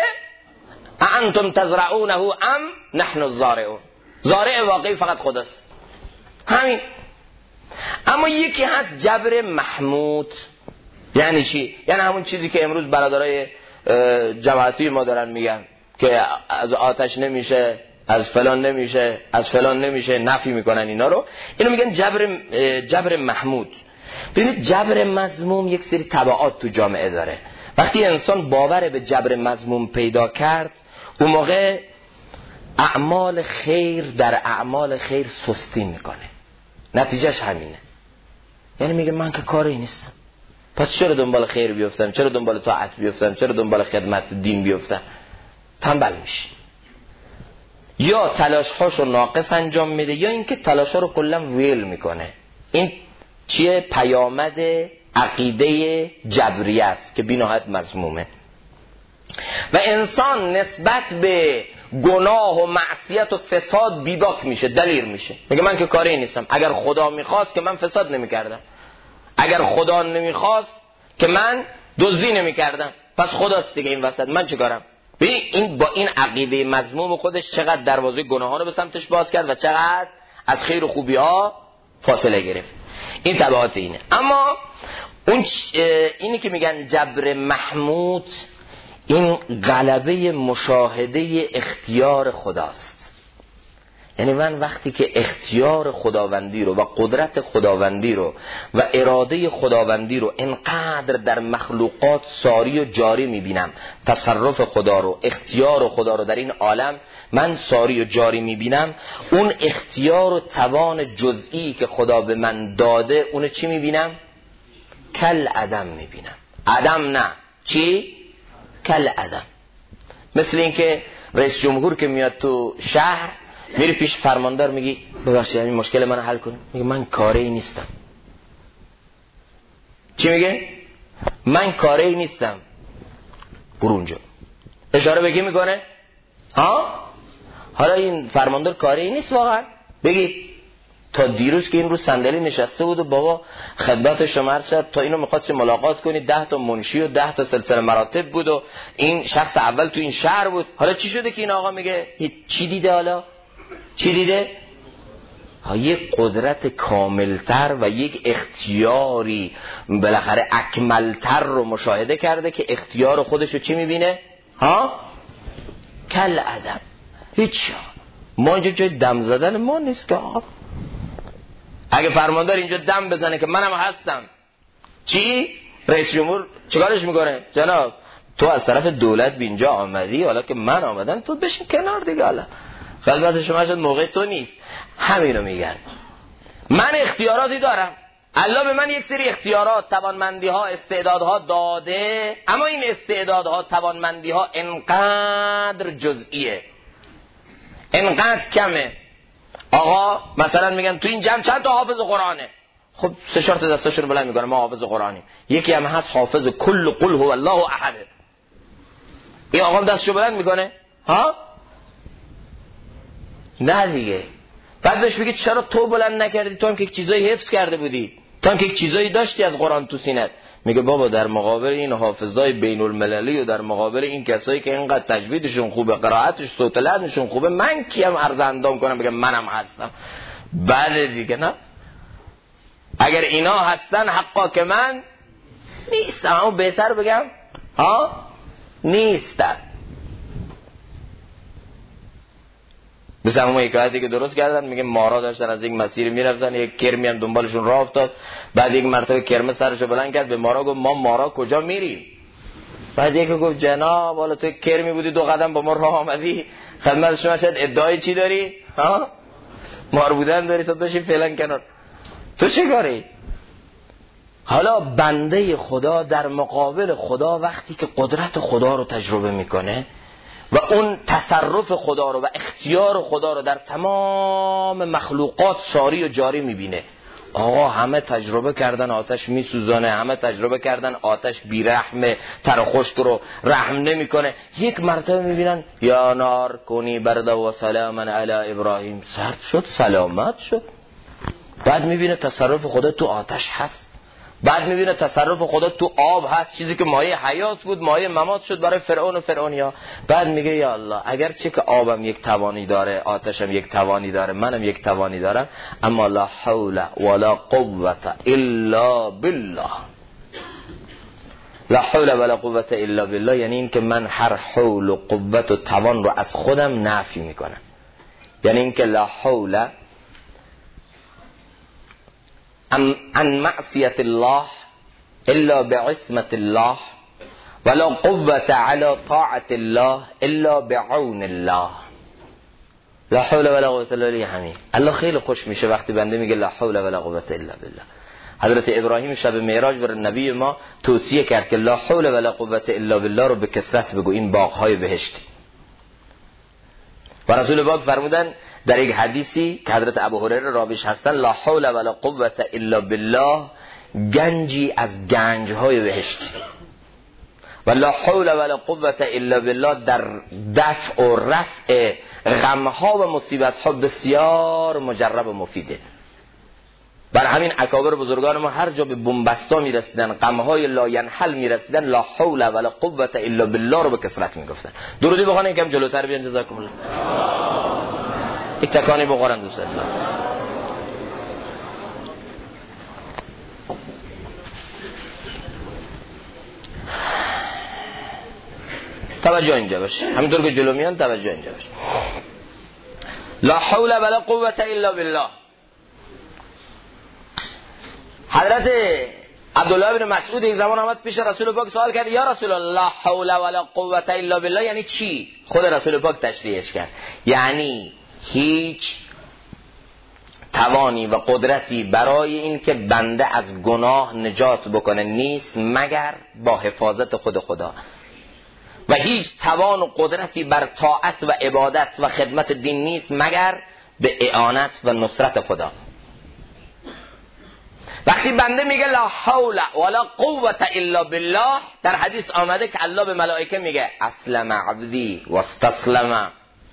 [SPEAKER 1] انتم تزرعونه ام نحن الزارعون. زارع واقعی فقط خداست. همین. اما یکی هست جبر محمود. یعنی چی؟ یعنی همون چیزی که امروز برادرای جماعتی ما دارن میگن که از آتش نمیشه، از فلان نمیشه، از فلان نمیشه، نفی میکنن اینا رو. اینو میگن جبر محمود. ببینید جبر مذموم یک سری تبعات تو جامعه داره. وقتی انسان باور به جبر مذموم پیدا کرد، اون موقع اعمال خیر در اعمال خیر سستی میکنه. نتیجهش همینه. یعنی میگه من که کاری نیستم، پس چرا دنبال خیر بیفتم، چرا دنبال طاعت بیفتم، چرا دنبال خدمت دین بیفتم؟ تنبل میشه، یا تلاش هاشو ناقص انجام میده یا اینکه تلاش ها رو کلا ویل میکنه. این چیه؟ پیامد عقیده جبریه است که بی‌نهایت مذمومه. و انسان نسبت به گناه و معصیت و فساد بیباک میشه، دلیر میشه، میگه من که کاری نیستم، اگر خدا میخواست که من فساد نمیکردم، اگر خدا نمیخواست که من دزدی نمیکردم، پس خداست دیگه این وسط، من چه کارم؟ ببین این با این عقیده مذموم خودش چقدر دروازه گناه ها رو به سمتش باز کرد و چقدر از خیر و خوبی ها فاصله گرفت. این تبعات اینه. اما اون اینی که میگن جبر محمود، این غلبه مشاهده اختیار خداست. یعنی من وقتی که اختیار خداوندی رو و قدرت خداوندی رو و اراده خداوندی رو انقدر در مخلوقات ساری و جاری میبینم، تصرف خدا رو، اختیار خدا رو در این عالم من ساری و جاری میبینم، اون اختیار و توان جزئی که خدا به من داده، اون چی میبینم؟ کل عدم میبینم. عدم نه، چی؟ کل عدم. مثل این که رئیس جمهور که میاد تو شهر، میری پیش فرماندار میگی ببخشید این مشکل من حل کنید، میگه من کاری نیستم. چی میگه؟ من کاری نیستم. برو اونجا. اشاره بگی میکنه؟ ها؟ حالا این فرماندار کاری نیست واقعا؟ بگی تا دیروز که این رو صندلی نشسته بود و بابا خدمت شما عرض شد تا اینو می‌خواست ملاقات کنی، 10 تا منشی و 10 تا سلسله مراتب بود و این شخص اول تو این شهر بود، حالا چی شده که این آقا میگه چی دیده؟ حالا چی دیده؟ یک قدرت کاملتر و یک اختیاری بالاخره اکملتر رو مشاهده کرده که اختیار خودش رو چی میبینه؟ ها؟ کل عدم. هیچ. ما اینجا جای دم زدن ما نیست که آقا. اگه فرماندار اینجا دم بزنه که منم هستم، چی؟ رئیس جمهور چیکارش میکنه؟ جناب تو از طرف دولت به اینجا آمدی، حالا که من آمدم تو بشین کنار دیگه، حالا خدمت شما شد موقع تو نیست. همینو میگن من اختیاراتی دارم، الله به من یک سری اختیارات، توانمندی ها، استعدادها داده، اما این استعدادها، توانمندی ها انقدر جزئیه، انقدر کمه. آقا مثلا میگن تو این جمع چند تا حافظ قرآنه؟ خب 3-4 تا دستاشون بلند میکنه ما حافظ قرآنیم. یکی هم هست حافظ کل قل هو الله احد. این آقا دستشو بلند میکنه؟ ها؟ نه دیگه. بعد بهش بگید چرا تو بلند نکردی؟ تو هم که یک چیزایی حفظ کرده بودی، تو هم که یک چیزایی داشتی از قرآن تو سینت. میگه بابا در مقابل این حافظای بین المللی و در مقابل این کسایی که اینقدر تجویدشون خوبه، قرائتش صوت لحنشون خوبه، من کیم عرض اندام کنم بگم منم هستم؟ بله دیگه. نه اگر اینا هستن حقا که من نیستم، اما بهتر بگم ها نیستم. مثل همون حکایتی که درست کردن، میگه مارا داشتن از یک مسیر میرفتن، یک کرمی هم دنبالشون راه افتاد، بعد یک مرتبه کرمه سرشو بلند کرد به مارا گفت ما مارا کجا میریم؟ بعد یکی گفت جناب حالا تو کرمی بودی 2 قدم با ما راه آمدی، خدمت شما شاید ادعای چی داری؟ ها؟ مار بودن داری، تو بشین فعلا کنار، تو چه کاری؟ حالا بنده خدا در مقابل خدا وقتی که قدرت خدا رو تجربه میکنه و اون تصرف خدا رو و اختیار خدا رو در تمام مخلوقات ساری و جاری میبینه. آقا همه تجربه کردن آتش میسوزانه، همه تجربه کردن آتش بیرحمه، تر و خشک رو رحم نمیکنه. یک مرتبه میبینن یا نار کنی برد و سلاما علی ابراهیم، سرد شد سلامت شد. بعد میبینه تصرف خدا تو آتش هست، بعد میبینه تصرف خدا تو آب هست، چیزی که مایه حیات بود مایه ممات شد برای فرعون و فرعونیا. بعد میگه یا الله اگر چه که آبم یک توانی داره، آتشم یک توانی داره، منم یک توانی دارم، اما لا حول ولا قوة الا بالله. لا حول ولا قوة الا بالله یعنی این که من هر حول و قوت و توان رو از خودم نفی میکنم. یعنی این که لا حول عن معصیت الله الا بعصمت الله ولا قوة على طاعت الله الا بعون الله. لا حول ولا قوة الا بالله. همین الله خیلی خوش میشه وقتی بنده میگه لا حول ولا قوة الا بالله. حضرت ابراهیم شب معراج بر نبی ما توصیه کرد که لا حول ولا قوت الا بالله رو به کثرت بگو، این باغ‌های بهشتی. و رسول پاک فرمودن در یک حدیثی که حضرت ابوهریره راویش هستن، لا حول ولا قوت الا بالله گنجی از گنج‌های بهشتی. و لا حول ولا قوت الا بالله در دفع و رفع غم‌ها و مصیبت‌ها بسیار مجرب و مفیده. بر همین اکابر بزرگان ما هر جا به بنبستا میرسیدن، غم‌های لا ینحل میرسیدن، لا حول ولا قوت الا بالله رو به کثرت میگفتن. درودی بخوانید یکم جلوتر بیان. جزاکم الله. یک تکانی بخورن دوستان. توجه اینجا باشه، همینطور که جلو میان توجه اینجا باشه. لا حول ولا قوت الا بالله. حضرت عبدالله بن مسعود یک زمان آمد پیش رسول پاک سوال کرد یا رسول الله لا حول ولا قوت الا بالله یعنی چی؟ خود رسول پاک تشریحش کرد، یعنی هیچ توانی و قدرتی برای این که بنده از گناه نجات بکنه نیست مگر با حفاظت خود خدا، و هیچ توان و قدرتی بر طاعت و عبادت و خدمت دین نیست مگر به اعانت و نصرت خدا. وقتی بنده میگه لا حول ولا قوت الا بالله، در حدیث آمده که الله به ملائکه میگه اسلم عبدی و استسلم،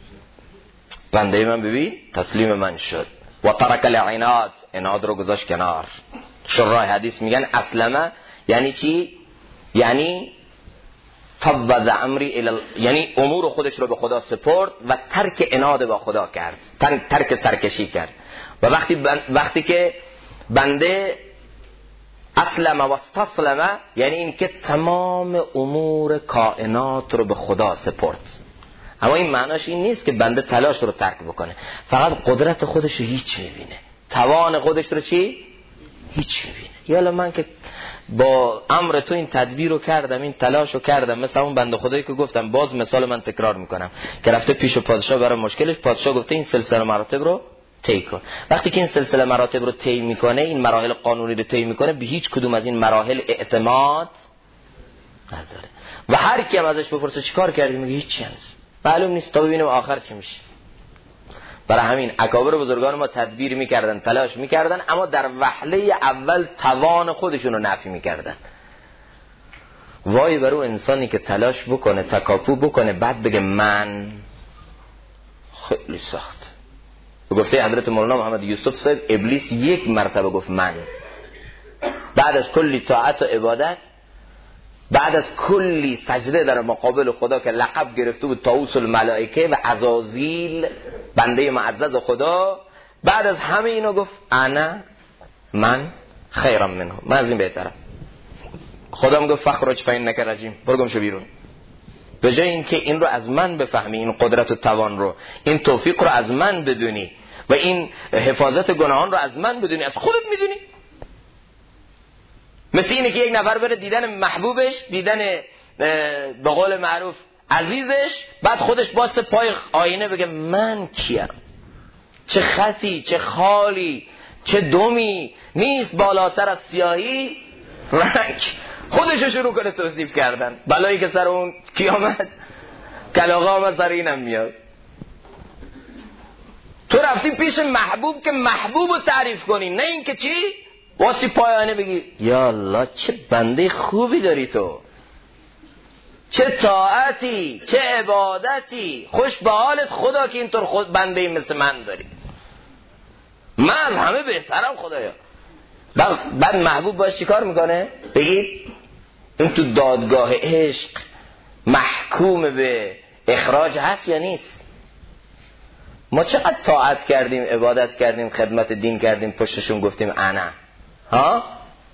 [SPEAKER 1] بنده من ببین تسلیم من شد، و ترک العناد، عناد رو گذاشت کنار. شراح حدیث میگن اسلم یعنی چی؟ یعنی فوض امری یعنی امور خودش رو به خدا سپرد و ترک عناد با خدا کرد، ترک سرکشی کرد. و وقتی که بنده اسلم و استسلم یعنی این که تمام امور کائنات رو به خدا سپرد. اما این معناش این نیست که بنده تلاش رو ترک بکنه، فقط قدرت خودش رو هیچ میبینه، توان خودش رو چی؟ هیچ میبینه. یالا من که با امر تو این تدبیر رو کردم، این تلاش رو کردم، مثل اون بنده خدایی که گفتم، باز مثال من تکرار میکنم، که رفته پیش پادشاه برای مشکلش، پادشاه گفته این سلسله مراتب رو طی کن. وقتی که این سلسله مراتب رو طی میکنه، این مراحل قانونی رو طی میکنه، به هیچ کدوم از این مراحل اعتماد نداره. و هر کی هم ازش بپرسه چیکار کردی میگه هیچی نیست، معلوم نیست، تا ببینیم آخر چی میشه. برای همین اکابر بزرگان ما تدبیر میکردن، تلاش میکردن، اما در وهله اول توان خودشون رو نفی میکردن. وای بر اون انسانی که تلاش بکنه، تکاپو بکنه، بعد بگه من، خیلی سخت. به گفته حضرت مولانا محمد یوسف صاحب، ابلیس یک مرتبه گفت من، بعد از کلی طاعت و عبادت، بعد از کلی سجده در مقابل خدا که لقب گرفته بود طاووس الملائکه و عزازیل بنده معزز خدا، بعد از همه اینو گفت انا، من خیرم منه، من از این بهترم. خدا هم گفت فخرج فإنک رجیم، برو گم شو بیرون. به جای این که این رو از من بفهمی، این قدرت و توان رو، این توفیق رو از من بدونی و این حفاظت گناهان رو از من بدونی، از خودت میدونی. مثل اینه که یک نفر بره دیدن محبوبش، دیدن به قول معروف عزیزش، بعد خودش باست پای آینه بگه من کیم، چه خطی، چه خالی، چه دمی نیست بالاتر از سیاهی رنگ. خودشو شروع کنه توصیف کردن. بلایی که سر اون قیامت کلاغا هم سر اینم میاد. تو رفتی پیش محبوب که محبوب رو تعریف کنی، نه این که چی؟ واسی پایانه بگی یا الله چه بنده خوبی داری تو، چه طاعتی، چه عبادتی، خوش به حالت خدا که اینطور خود بنده مثل من داری، من از همه بهترم خدایا. بعد محبوب باش چی کار میکنه؟ بگید این تو دادگاه عشق محکوم به اخراج هست یا نیست؟ ما چقدر طاعت کردیم، عبادت کردیم، خدمت دین کردیم، پشتشون گفتیم انا، ها؟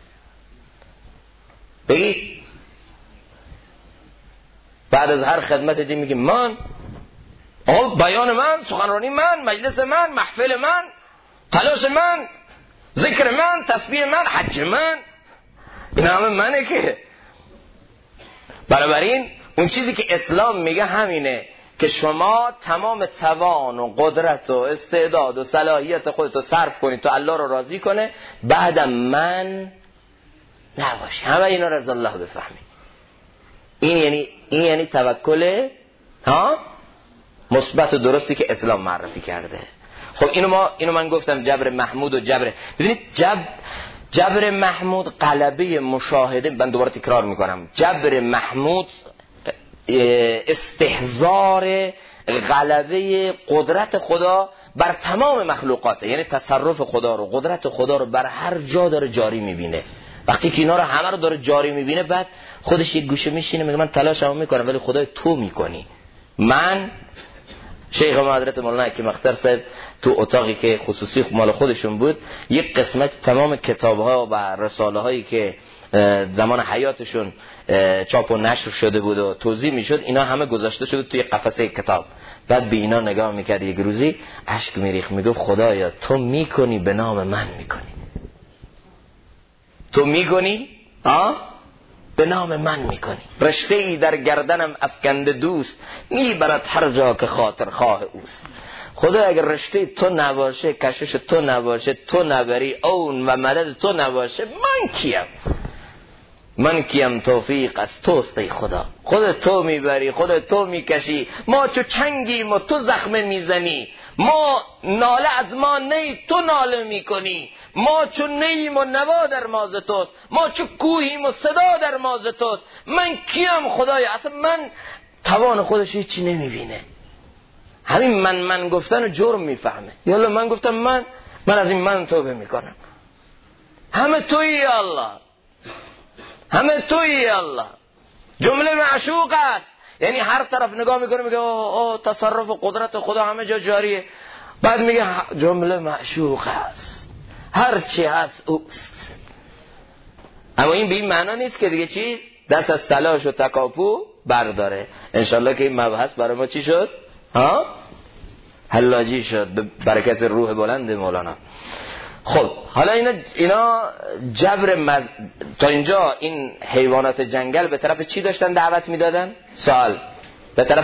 [SPEAKER 1] بگید بعد از هر خدمت دین میگیم من، بیان من، سخنرانی من، مجلس من، محفل من، تلاش من، ذکر من، تسبیح من، حج من، این همه منه که. بنابراین اون چیزی که اسلام میگه همینه که شما تمام توان و قدرت و استعداد و صلاحیت خودتو صرف کنید تو الله رو راضی کنه، بعدم من نباشی. همه اینا رضا الله بفهمید. این یعنی توکل مثبت و درستی که اسلام معرفی کرده. خب اینو من گفتم جبر محمود و جبر. ببینید جبر محمود غلبه مشاهده، من دوباره تکرار میکنم، جبر محمود استحضار غلبه قدرت خدا بر تمام مخلوقاته، یعنی تصرف خدا رو، قدرت خدا رو بر هر جا داره جاری میبینه. وقتی که اینا رو همه رو داره جاری میبینه، بعد خودش یک گوشه میشینه میگه من تلاشمو میکنم ولی خدای تو میکنی. من شیخ ما حضرت مولانا حکیم اختر صاحب تو اتاقی که خصوصی مال خودشون بود، یک قسمت تمام کتاب‌ها و رساله‌هایی که زمان حیاتشون چاپ و نشر شده بود و توزیع میشد، اینا همه گذاشته شده توی قفسه کتاب. بعد به اینا نگاه میکرد، یک روزی اشک میریخت، میگفت خدایا تو میکنی به نام من میکنی، تو میکنی به نام من میکنی. رشته ای در گردنم افکنده دوست، میبرد هر جا که خاطر خواه اوست. خدا اگر رشته تو نباشه، کشش تو نباشه، تو نبری اون و مدد تو نباشه، من کیم توفیق از توست ای خدا. خود تو میبری، خود تو میکشی، ما چو چنگیم و تو زخمه میزنی، ما ناله از ما نی تو ناله میکنی، ما چو نیم و نوا در ماز توست، ما چو کوهیم و صدا در ماز توست. من کیم خدایا؟ اصلا من توان خودش هیچی نمیبینه، همین من گفتن و جرم میفهمه. یالا من گفتم من از این من توبه میکنم. همه تویی الله، همه تویی الله. جمله معشوق است، یعنی هر طرف نگاه میکنه میگه اوه تصرف و قدرت خدا همه جا جاریه، بعد میگه جمله معشوق است، هر چی هست اوست. اما این به این معنا نیست که دیگه چی دست از تلاش و تکاپو برداره. انشالله که این مبحث برای ما چی شد؟ حلاجی شد به برکت روح بلند مولانا. خب حالا اینا جبر تا اینجا این حیوانات جنگل به طرف چی داشتن دعوت میدادن؟ سوال. به طرف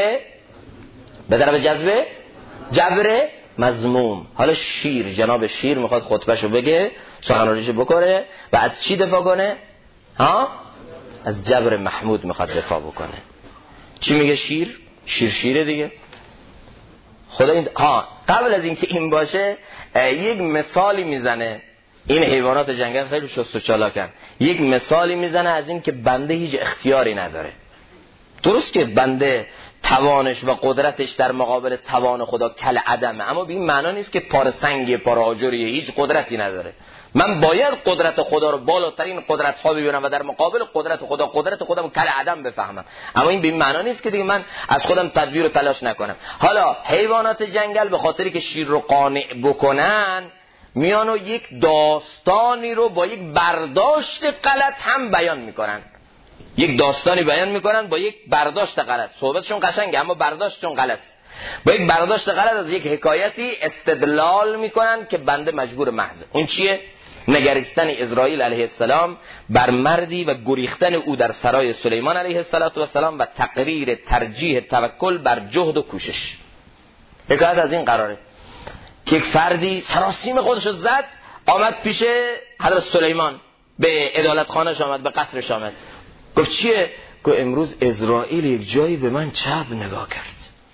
[SPEAKER 1] جبر مذموم. حالا جناب شیر میخواد خطبهشو بگه، سخنرانیشو بکنه و از چی دفاع کنه؟ از جبر محمود میخواد دفاع بکنه. چی میگه شیر دیگه. خدا قبل از اینکه این باشه یک مثالی میزنه. این حیوانات جنگل خیلی شست و چالاکن. یک مثالی میزنه از این که بنده هیچ اختیاری نداره. درست که بنده توانش و قدرتش در مقابل توان خدا کل عدمه، اما به این معنا نیست که پار سنگی پار آجریه، هیچ قدرتی نداره. من باید قدرت خدا رو بالاترین قدرت ها ببینم و در مقابل قدرت خودم کل عدم بفهمم. اما این به این معنا نیست که دیگه من از خودم تدبیر و تلاش نکنم. حالا حیوانات جنگل به خاطری که شیر رو قانع بکنن، میان و یک داستانی رو با یک برداشت غلط هم بیان میکنن. یک داستانی بیان میکنن با یک برداشت غلط. صحبتشون قشنگه اما برداشتشون غلط. با یک برداشت غلط از یک حکایتی استدلال میکنن که بنده مجبور محض. اون چیه؟ نگریستن اسرائیل علیه السلام بر مردی و گریختن او در سرای سلیمان علیه السلام و تقریر ترجیح توکل بر جهد و کوشش. حکایت از این قراره که یک فردی سراسیم خودشو زد، آمد پیش حضرت سلیمان، به عدالت خانه‌اش آمد، به قصرش آمد. گفت چیه؟ گفت امروز اسرائیل یک جایی به من چپ نگاه کرد،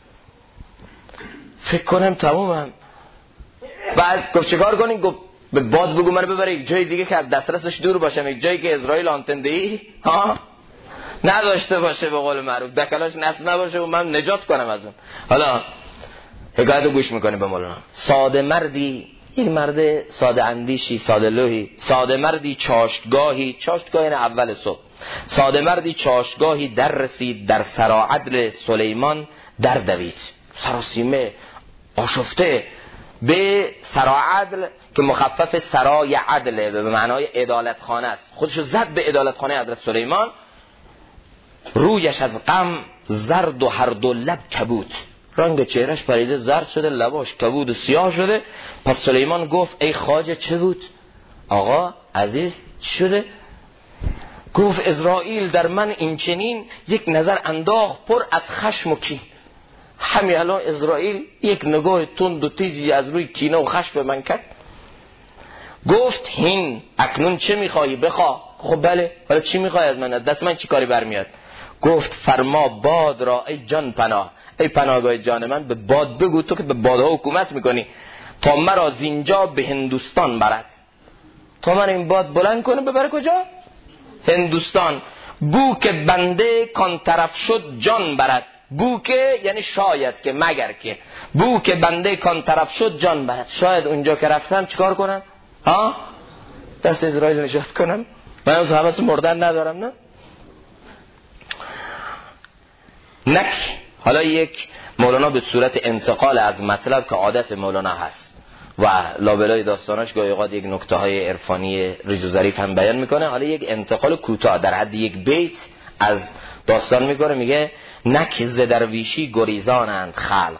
[SPEAKER 1] فکر کنم تمومم. بعد گفت چیکار کنیم؟ گفت به باد بگو منو ببره یک جای دیگه که از دسترسش دور باشم، یک جایی که اسرائیل آنتنده‌ای نداشته باشه، به قول معروف دکلاش نصب نباشه و من نجات کنم از اون. حالا حکایتو گوش میکنیم به مولانا. ساده مردی، یک مرد ساده اندیشی، ساده لوحی، ساده مردی چاشتگاهی یعنی اول صبح، ساده مردی چاشتگاهی در رسید، در سراعدل سلیمان در دوید. سراسیمه آشفته به سراعدل که مخفف سرای عدله، به معنای عدالت خانه است. خودشو زد به عدالت خانه حضرت سلیمان. رویش از غم زرد و هر دو لب کبود، رنگ چهرش پریده زرد شده، لباش کبود و سیاه شده. پس سلیمان گفت ای خواجه چه بود؟ آقا عزیز شده؟ گفت اسرائیل در من این چنین یک نظر انداخت پر از خشم و کین. همین الان اسرائیل یک نگاه تند و تیزی از روی کینه و خشم به من کرد، گفت هین اکنون چه میخوایی بخوا. خب بله، حالا چی میخوای از من؟ از دست من چی کاری برمیاد؟ گفت فرما باد را ای جان پناه، ای پناهگاه جان من، به باد بگو تو که به بادها حکومت میکنی، تا مرا زینجا به هندوستان برد. تا من این باد بلند کنه ببره کجا؟ هندوستان. بو که بنده کان طرف شد جان برد. بو که یعنی شاید که، مگر که، بو که بنده کان طرف شد جان برد. شاید اونجا که رفتم چیکار کنم؟ ها؟ دست اسرائیل نجات کنم؟ من از حواس مردن ندارم نه؟ نک. حالا یک مولانا به صورت انتقال از مطلب که عادت مولانا هست و لابلای داستاناش گاهی اوقات یک نکته های عرفانی ریز و ظریف هم بیان میکنه، حالا یک انتقال کوتاه در حد یک بیت از داستان میکنه. میگه نک ز درویشی گریزانند خلق.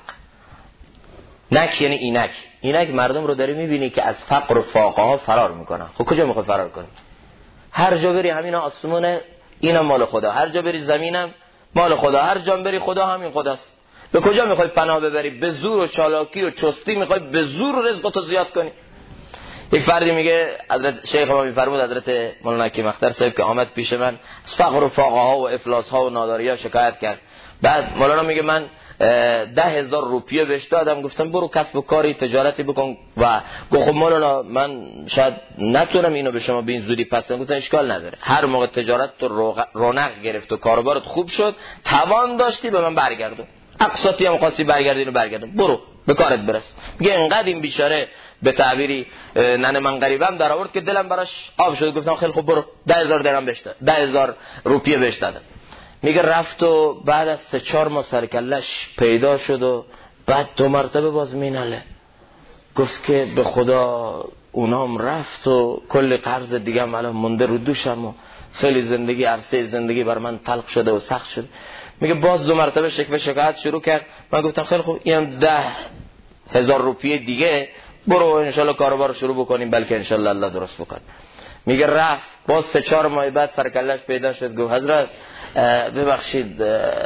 [SPEAKER 1] نک یعنی اینک. اینک مردم رو داری میبینی که از فقر و فاقه ها فرار میکنن. خب کجا میخوای فرار کنی؟ هر جا بری همین آسمونه اینم مال خدا، هر جا بری زمینم مال خدا، هر جا بری خدا همین خداست. به کجا میخوای پناه ببری؟ به زور و چالاکی و چستی میخوای به زور رزقتو زیاد کنی. یک فردی میگه حضرت شیخ ما میفرمود، حضرت مولانا حکیم اختر صاحب که آمد پیش من از فقر و فاقه ها و افلاس ها و ناداری ها شکایت کرد. بعد مولانا میگه من 10,000 روپیه بهش دادم، گفتم برو کسب و کاری تجارتی بکن و گفت مولانا من شاید نتونم اینو به شما به این زودی پس بدم. گفتم اشکال نداره، هر موقع تجارت تو رونق گرفت و کاروبارت خوب شد توان داشتی به من برگردون، اقساطی هم خواستی برگردین و برگردون، برو به کارت برس. میگه انقدر این بیچاره به تعبیری ننه من غریبم در آورد که دلم براش آب شد. گفتم خیلی خوب برو 10,000 درهم بهش داد، 10,000 روپیه بهش دادم. میگه رفت و بعد از 3-4 ماه سرکلش پیدا شد و بعد 2 مرتبه باز میناله. گفت که به خدا اونام رفت و کل قرض دیگه هم الان مونده رو دوشم و خیلی زندگی، عرصه زندگی بر من تلخ شده و سخت شده. میگه باز 2 مرتبه شکایت شروع کرد. من گفتم خیلی خوب اینم 10,000 روپیه دیگه، برو انشالله کاروبار شروع بکنیم بلکه انشالله الله درست بکن. میگه رفت باز 3-4 ماه بعد سرکلش پیدا شد. گفت حضرت ببخشید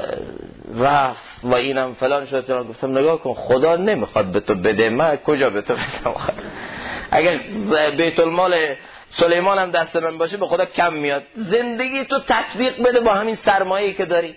[SPEAKER 1] رفت و اینم فلان شد. گفتم نگاه کن خدا نمیخواد به تو بده، من کجا به تو بدم؟ اگر بیت المال سلیمان هم دست من باشه به خدا کم میاد. زندگی تو تطبیق بده با همین سرمایه‌ای که داری.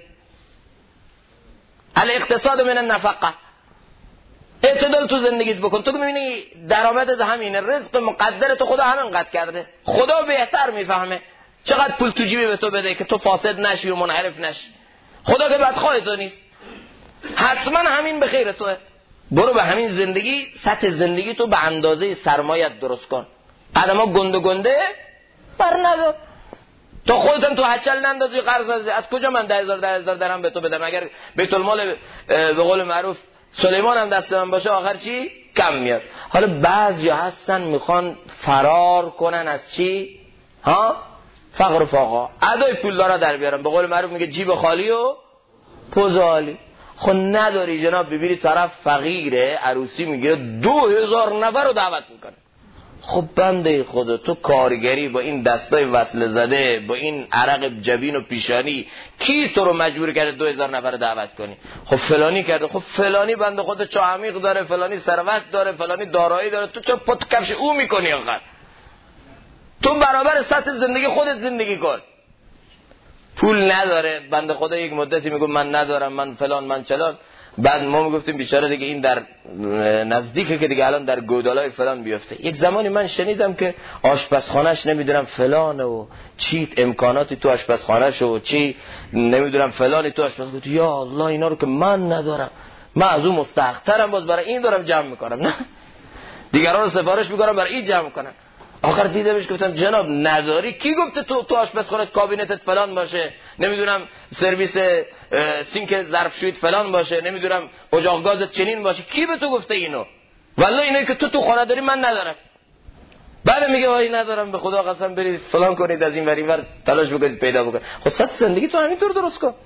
[SPEAKER 1] الاقتصاد من النفقه، اعتدال تو زندگیت بکن. تو میبینی درآمدت همینه، رزق مقدر تو خدا همین قد کرده، خدا بهتر میفهمه چقدر پول تو جیبی به تو بده که تو فاسد نشی و منحرف نشی. خدا که بدخواه تو نیست، حتما همین به خیر توه. برو به همین زندگی، سطح زندگی تو به اندازه سرمایت درست کن. آدما گنده بر ندار. تو خودت تو هچل نندازی قرض ندازی. از کجا من 10,000 درهم به تو بدم؟ اگر بیت المال به قول معروف سلیمان هم دست من باشه آخر چی؟ کم میاد. حالا بعضی هستن میخوان فرار کنن از چی؟ ها؟ فقر و فاقه. ادای پول داره در بیارن. به قول معروف میگه جیب خالی و پوز عالی. خب نداری جناب، ببینی طرف فقیره، عروسی میگیره 2,000 نفر رو دعوت میکنه. خب بنده خدا تو کارگری با این دستای وصله زده، با این عرق جبین و پیشانی، کی تو رو مجبور کرده 2,000 نفر رو دعوت کنی؟ خب فلانی کرده. خب فلانی بنده خدا چه عمیق داره، فلانی ثروت داره، فلانی دارایی داره، تو چه پت کفش او میکنی؟ آخر تو برابر سطح زندگی خودت زندگی کن. پول نداره بنده خدا، یک مدتی میگه من ندارم، من فلان، من چلان. بعد ما میگفتیم بیچاره دیگه این در نزدیکه که دیگه الان در گودالای فلان بیفته. یک زمانی من شنیدم که آشپزخانه‌اش نمیدونم فلانه و چی امکاناتی تو آشپزخانه‌ش و چی نمیدونم فلانی تو آشپزخانه. یا الله اینا رو که من ندارم، من از اون مستحق‌ترم، باز برای این دارم جمع میکنم. نه دیگران رو سفارش میکنم برای این جمع کنم. آخر دیدمش گفتم جناب نداری؟ کی گفته تو آشپزخانه کابینتت فلان باشه، نمیدونم سرویس سینک ظرفشویت فلان باشه، نمیدونم اجاق گازت چنین باشه؟ کی به تو گفته اینو؟ والله اینایی که تو خانه داری من ندارم. بعد میگه وای ندارم، به خدا قسم برید فلان کنید، از این ور این ور تلاش بکنید پیدا بکنید. خب سطح زندگی تو همینطور درست کن،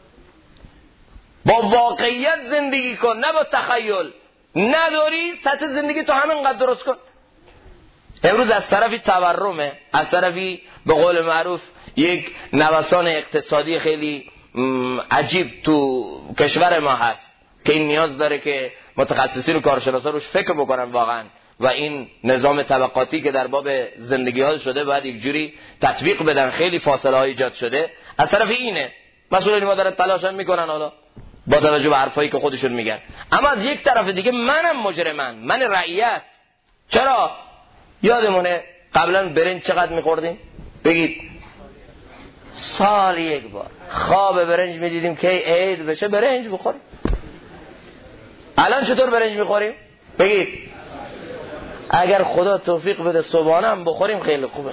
[SPEAKER 1] با واقعیت زندگی کن نه با تخیل. نداری سطح زندگی تو همینقدر درست کن. امروز از طرفی تورمه، از طرفی به قول معروف یک نوسان اقتصادی خیلی عجیب تو کشور ما هست که این نیاز داره که متخصصین و کارشناسا روش فکر بکنن واقعا و این نظام طبقاتی که در باب زندگی ها شده باید یک جوری تطبیق بدن. خیلی فاصله های ایجاد شده. از طرف اینه مسئولین ما دارن تلاش میکنن حالا با توجه به حرفایی که خودشون میگن، اما از یک طرف دیگه منم مجرمم، من رعیت. چرا؟ یادمونه قبلا برنج چقدر میخوردیم؟ بگید سال یک بار خواب برنج میدیدیم که عید بشه برنج بخوریم. الان چطور برنج میخوریم؟ بگید. اگر خدا توفیق بده صبحانه هم بخوریم خیلی خوبه.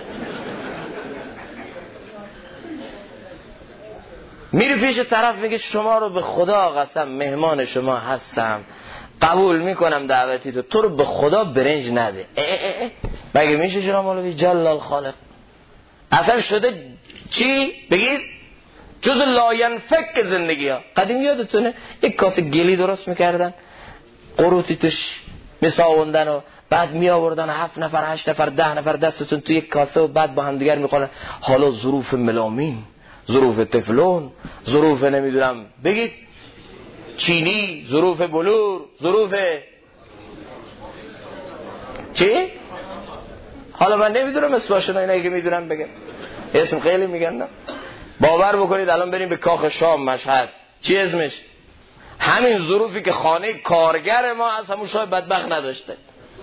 [SPEAKER 1] میری پیش طرف میگه شما رو به خدا قسم مهمان شما هستم، قبول میکنم دعوتی تو رو به خدا برنج نده. بگه میشه شما مولوی جلال خالق؟ اصلا شده چی؟ بگید جز لاینفک زندگی ها. قدیم یادتونه یک کاسه گلی درست میکردن، قروتی توش میساوندن و بعد می آوردن 7 نفر 8 نفر 10 نفر دستتون توی یک کاسه و بعد با هم دیگر میخورن. حالا ظروف ملامین، ظروف تفلون، ظروف نمیدونم بگید چینی، ظروف بلور، ظروف چی؟ حالا من نمیدونم اسمشون، اینا که میدونم بگم اسم خیلی میگن. نه باور بکنید الان بریم به کاخ شام مشهد، چی اسمش؟ همین ظروفی که خانه کارگر ما از همون شاه بدبخت نداشته.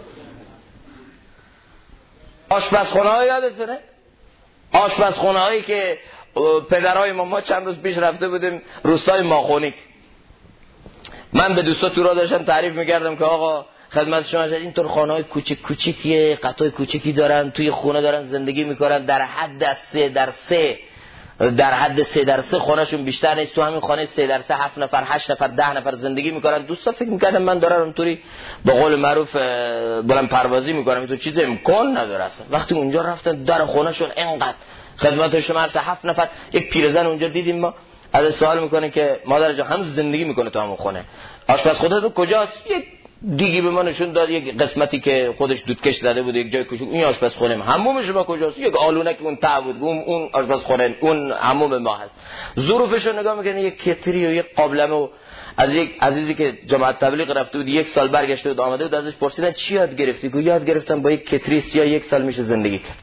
[SPEAKER 1] آشپزخونه ها یادتونه؟ آشپزخونه هایی که پدرای ما چند روز پیش رفته بودیم روستای ماخونیک. من به دوستا تو را داشتم تعریف میکردم که آقا خدمت شما شد اینطور خانه های کوچیک کوچیکیه، قطای کوچیکی دارن، توی خونه دارن زندگی میکنن، در حد 3x3 خونهشون بیشتر نیست، تو همین خانه 3x3 7 نفر 8 نفر 10 نفر زندگی میکنن. دوستا فکر میکردم من دارم اونطوری به قول معروف بلند پروازی میکنم، این تو چیز امکان نداره اصلا. وقتی اونجا رفتن در خونهشون اینقدر خدمت شما 7 نفر، یک پیرزن اونجا دیدیم ما از سوال میکنه که مادر جان هنوز زندگی میکنه تو همون خونه، آشپزخونه تو کجاست؟ یک دیگی به ما نشون داد، یک قسمتی که خودش دودکش زده بود، یک جای کوچیک، این آشپزخونه ما. حموم شما کجاست؟ یک آلونه که اون ته بود، اون آشپزخونه، اون حموم ما هست. ظروفش رو نگاه میکنه، یک کتری و یک قابلمه. و از یک عزیزی که جماعت تبلیغ رفته بود 1 سال برگشته بود آمده بود، ازش پرسیدن چی یاد گرفتی؟ گفت یاد گرفتم با یک کتری سیاه 1 سال میشه زندگی کرد.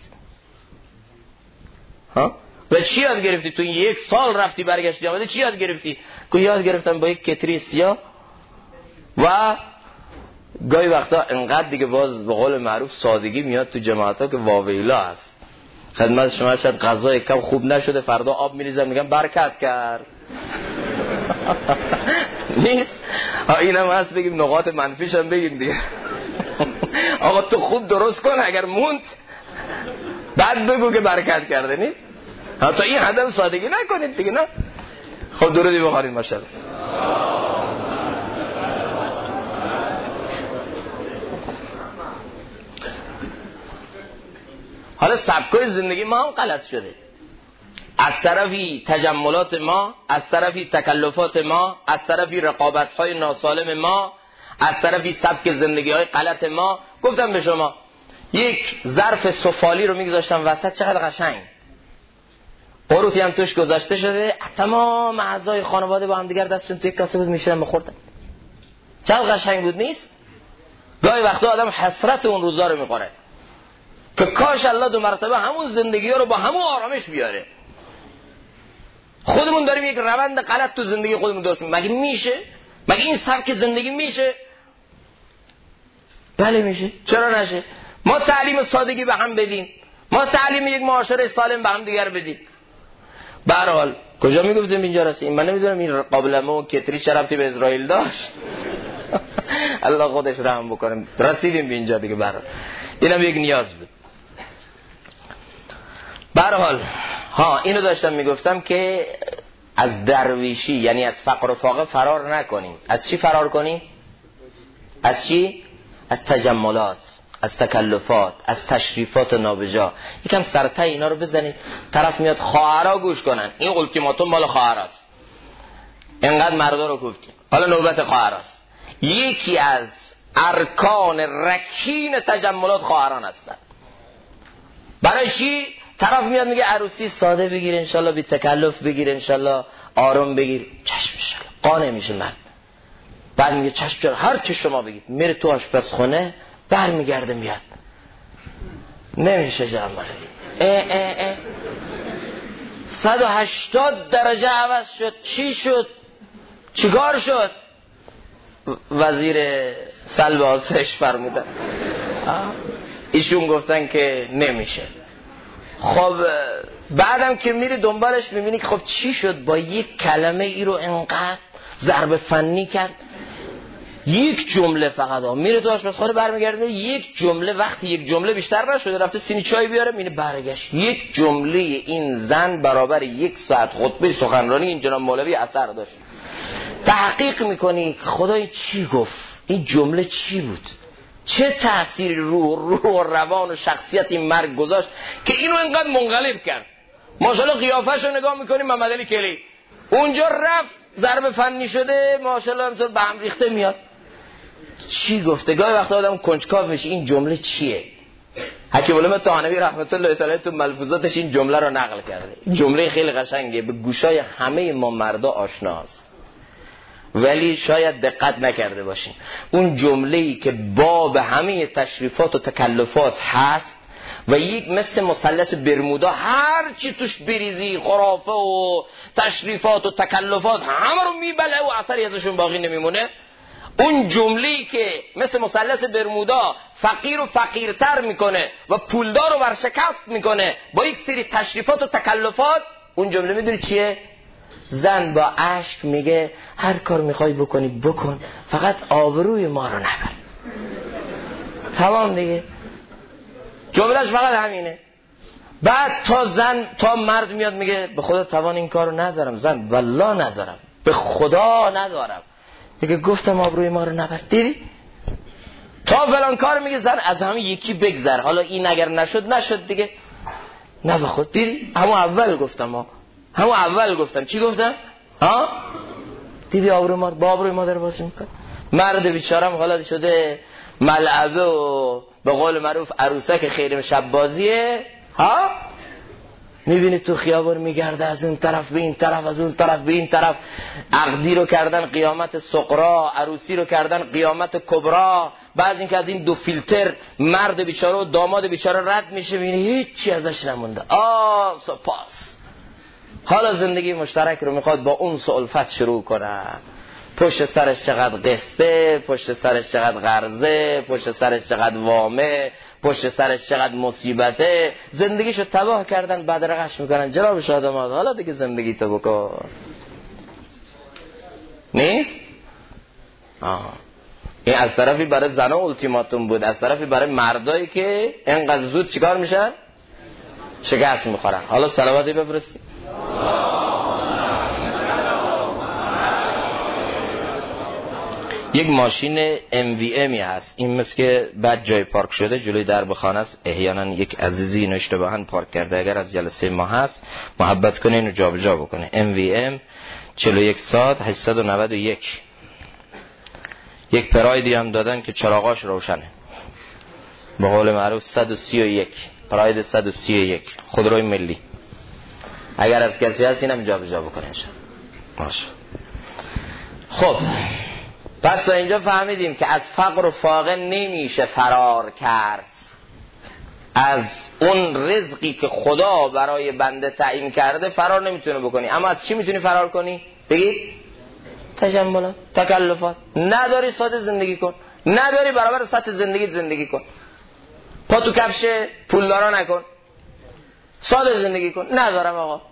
[SPEAKER 1] ها؟ و چی یاد گرفتی تو این 1 سال رفتی برگشتی آمده؟ چی یاد گرفتی؟ گفت یاد گرفتم با یک کتری سیاه و گاهی وقتا انقدر دیگه باز به قول معروف سادگی میاد تو جماعت‌ها که واویلا هست. خدمت شما شاید غذای کم خوب نشده، فردا آب میریزم میگم برکت کرد. نیست؟ اینم هست بگیم نقاط منفیش هم بگیم دیگه. آقا تو خوب درست کن، اگر موند بعد بگو که برکت کرده. نیست؟ تا این حد سادگی نکنید دیگه. نه خب درودی بخوانید ماشاءالله. حالا سبکای زندگی ما هم غلط شده. از طرفی تجملات ما، از طرفی تکلفات ما، از طرفی رقابت‌های ناسالم ما، از طرفی سبک زندگی‌های غلط ما. گفتم به شما یک ظرف سفالی رو میگذاشتم وسط، چقدر قشنگ، قروتی هم توش گذاشته شده، تمام اعضای خانواده با هم دیگر دستشون توی کاسه بود میشدن می‌خوردن. چقدر قشنگ بود. نیست؟ گاهی وقتا آدم حسرت اون روزا رو می‌خوره که کاش الله 2 مرتبه همون زندگی ها رو با همون آرامش بیاره. خودمون داریم یک روند غلط تو زندگی خودمون درست می‌کنیم. مگه میشه؟ مگه این سبک زندگی میشه؟ بله میشه. چرا نشه؟ ما تعلیم سادگی به هم بدیم، ما تعلیم یک معاشره سالم به هم دیگر بدیم. به هر حال کجا میگفتیم اینجا رسیدیم؟ من نمیدونم این قابلمه و کتری چه ربطی به اسرائیل داشت. الله خودش رحم بکنه. رسیدیم به اینجا دیگه. به هر حال اینم یک نیاز بود. به هر حال اینو داشتم میگفتم که از درویشی یعنی از فقر و فاقه فرار نکنیم. از چی فرار کنیم؟ از چی؟ از تجملات، از تکلفات، از تشریفات نابجا. یکم سرته اینا رو بزنید. طرف میاد خواهرها گوش کنن، این التیماتوم مال خواهرهاست، اینقدر مردا رو گفتیم، حالا نوبت خواهرهاست. یکی از ارکان رکین تجملات خواهران هستن. برای چی؟ طرف میاد میگه عروسی ساده بگیر انشالله، بی تکلف بگیر انشالله، آروم بگیر. چشم انشالله. قانع میشه مرد. بعد میگه چشم جان هر چی شما بگید. میره تو آشپزخونه، برمیگرده میاد نمیشه جناب مولوی 180 درجه عوض شد. چی شد؟ چیکار شد؟ وزیر سلب آسایش فرمودن. ایشون گفتن که نمیشه. خب بعدم که میری دنبالش میبینی که خب چی شد؟ با یک کلمه ای رو انقدر ضرب فنی کرد. یک جمله فقط میره تو آشپزخانه برمیگرده یک جمله، وقتی یک جمله بیشتر نشده رفته سینی چای بیاره میره برگشت. یک جمله این زن برابر 1 ساعت خطبه سخنرانی این جناب مولوی اثر داشت. تحقیق میکنی خدای چی گفت؟ این جمله چی بود؟ چه تأثیری روح و روان و شخصیت این مرد گذاشت که اینو اینقدر منقلب کرد؟ ماشاءالله قیافش رو نگاه میکنی محمد علی کلی اونجا رفت ضرب فنی شده ماشاءالله همطور به هم ریخته میاد. چی گفته؟ گاهی وقتا آدم کنجکاو میشه این جمله چیه؟ حکیم علامه طحاوی رحمت الله تعالی تو ملفوظاتش این جمله رو نقل کرده. جمله خیلی قشنگه، به گوشای همه ما مردا آشناست ولی شاید دقت نکرده باشیم. اون جمله‌ای که باب همه تشریفات و تکلفات هست و یک مثل مثلث برمودا هر چی توش بریزی خرافه و تشریفات و تکلفات همه رو میبله و اثری ازشون باقی نمیمونه. اون جمله‌ای که مثل مثلث برمودا فقیر و فقیرتر میکنه و پولدار رو ورشکست میکنه با یک سری تشریفات و تکلفات، اون جمله میدونی چیه؟ زن با اشک میگه هر کار میخوای بکنی بکن فقط آبروی ما رو نبر. تمام دیگه، جملهش فقط همینه. بعد تا مرد میاد میگه به خدا توان این کار رو ندارم. زن والله ندارم، به خدا ندارم. میگه گفتم آبروی ما رو نبر. دیدی؟ تا فلان کار میگه زن از همه یکی بگذر، حالا این اگر نشد دیگه نه به خود. دیدی؟ همون اول گفتم چی گفتم؟ ها؟ دیدی آبروی ما با آبروی ما داره بازی میکنه. مرد بیچارم حالا شده ملعبه و به قول معروف عروسک خیرم شب بازیه. ها؟ میبینی تو خیابان میگرده از اون طرف به این طرف، از اون طرف به این طرف. عقدی رو کردن قیامت صغرا، عروسی رو کردن قیامت کبرا. بعد اینکه از این 2 فیلتر مرد بیچاره و داماد بیچاره رد میشه میبینی هیچی ازش نمونده. سپاس. حالا زندگی مشترک رو میخواد با اون الفت شروع کنه. پشت سرش چقدر قسطه، پشت سرش چقدر قرضه، پشت سرش چقدر وامه، پشت سرش چقدر مصیبته. زندگیشو تباه کردن، بدرقش میکنن. جناب شادماد حالا دیگه زندگی تو بکن. نیست؟ این از طرفی برای زنها التیماتوم بود، از طرفی برای مردایی که اینقدر زود چیکار میشن؟ شکست میخورن. حالا صلواتی بفرستیم. یک ماشین MVMی هست، این مثل که بعد جای پارک شده جلوی درب خانه است. احیانا یک عزیزی اینو اشتباهاً پارک کرده، اگر از جلسه ما هست محبت کنه اینو جابجا بکنه. MVM 41 ساعت 891. یک پرایدی هم دادن که چراغاش روشنه، به قول معروف 131 پراید 131 خودروی ملی. اگر از کسی هست اینم جابجا بکنه باشه. خب پس تا اینجا فهمیدیم که از فقر و فاقه نمیشه فرار کرد. از اون رزقی که خدا برای بنده تعیین کرده فرار نمیتونه بکنی. اما از چی میتونی فرار کنی؟ بگید تجملات، تکلفات. نداری ساده زندگی کن، نداری برابر سطح زندگی کن. پا تو کفش پولدارا نکن، ساده زندگی کن. ندارم آقا.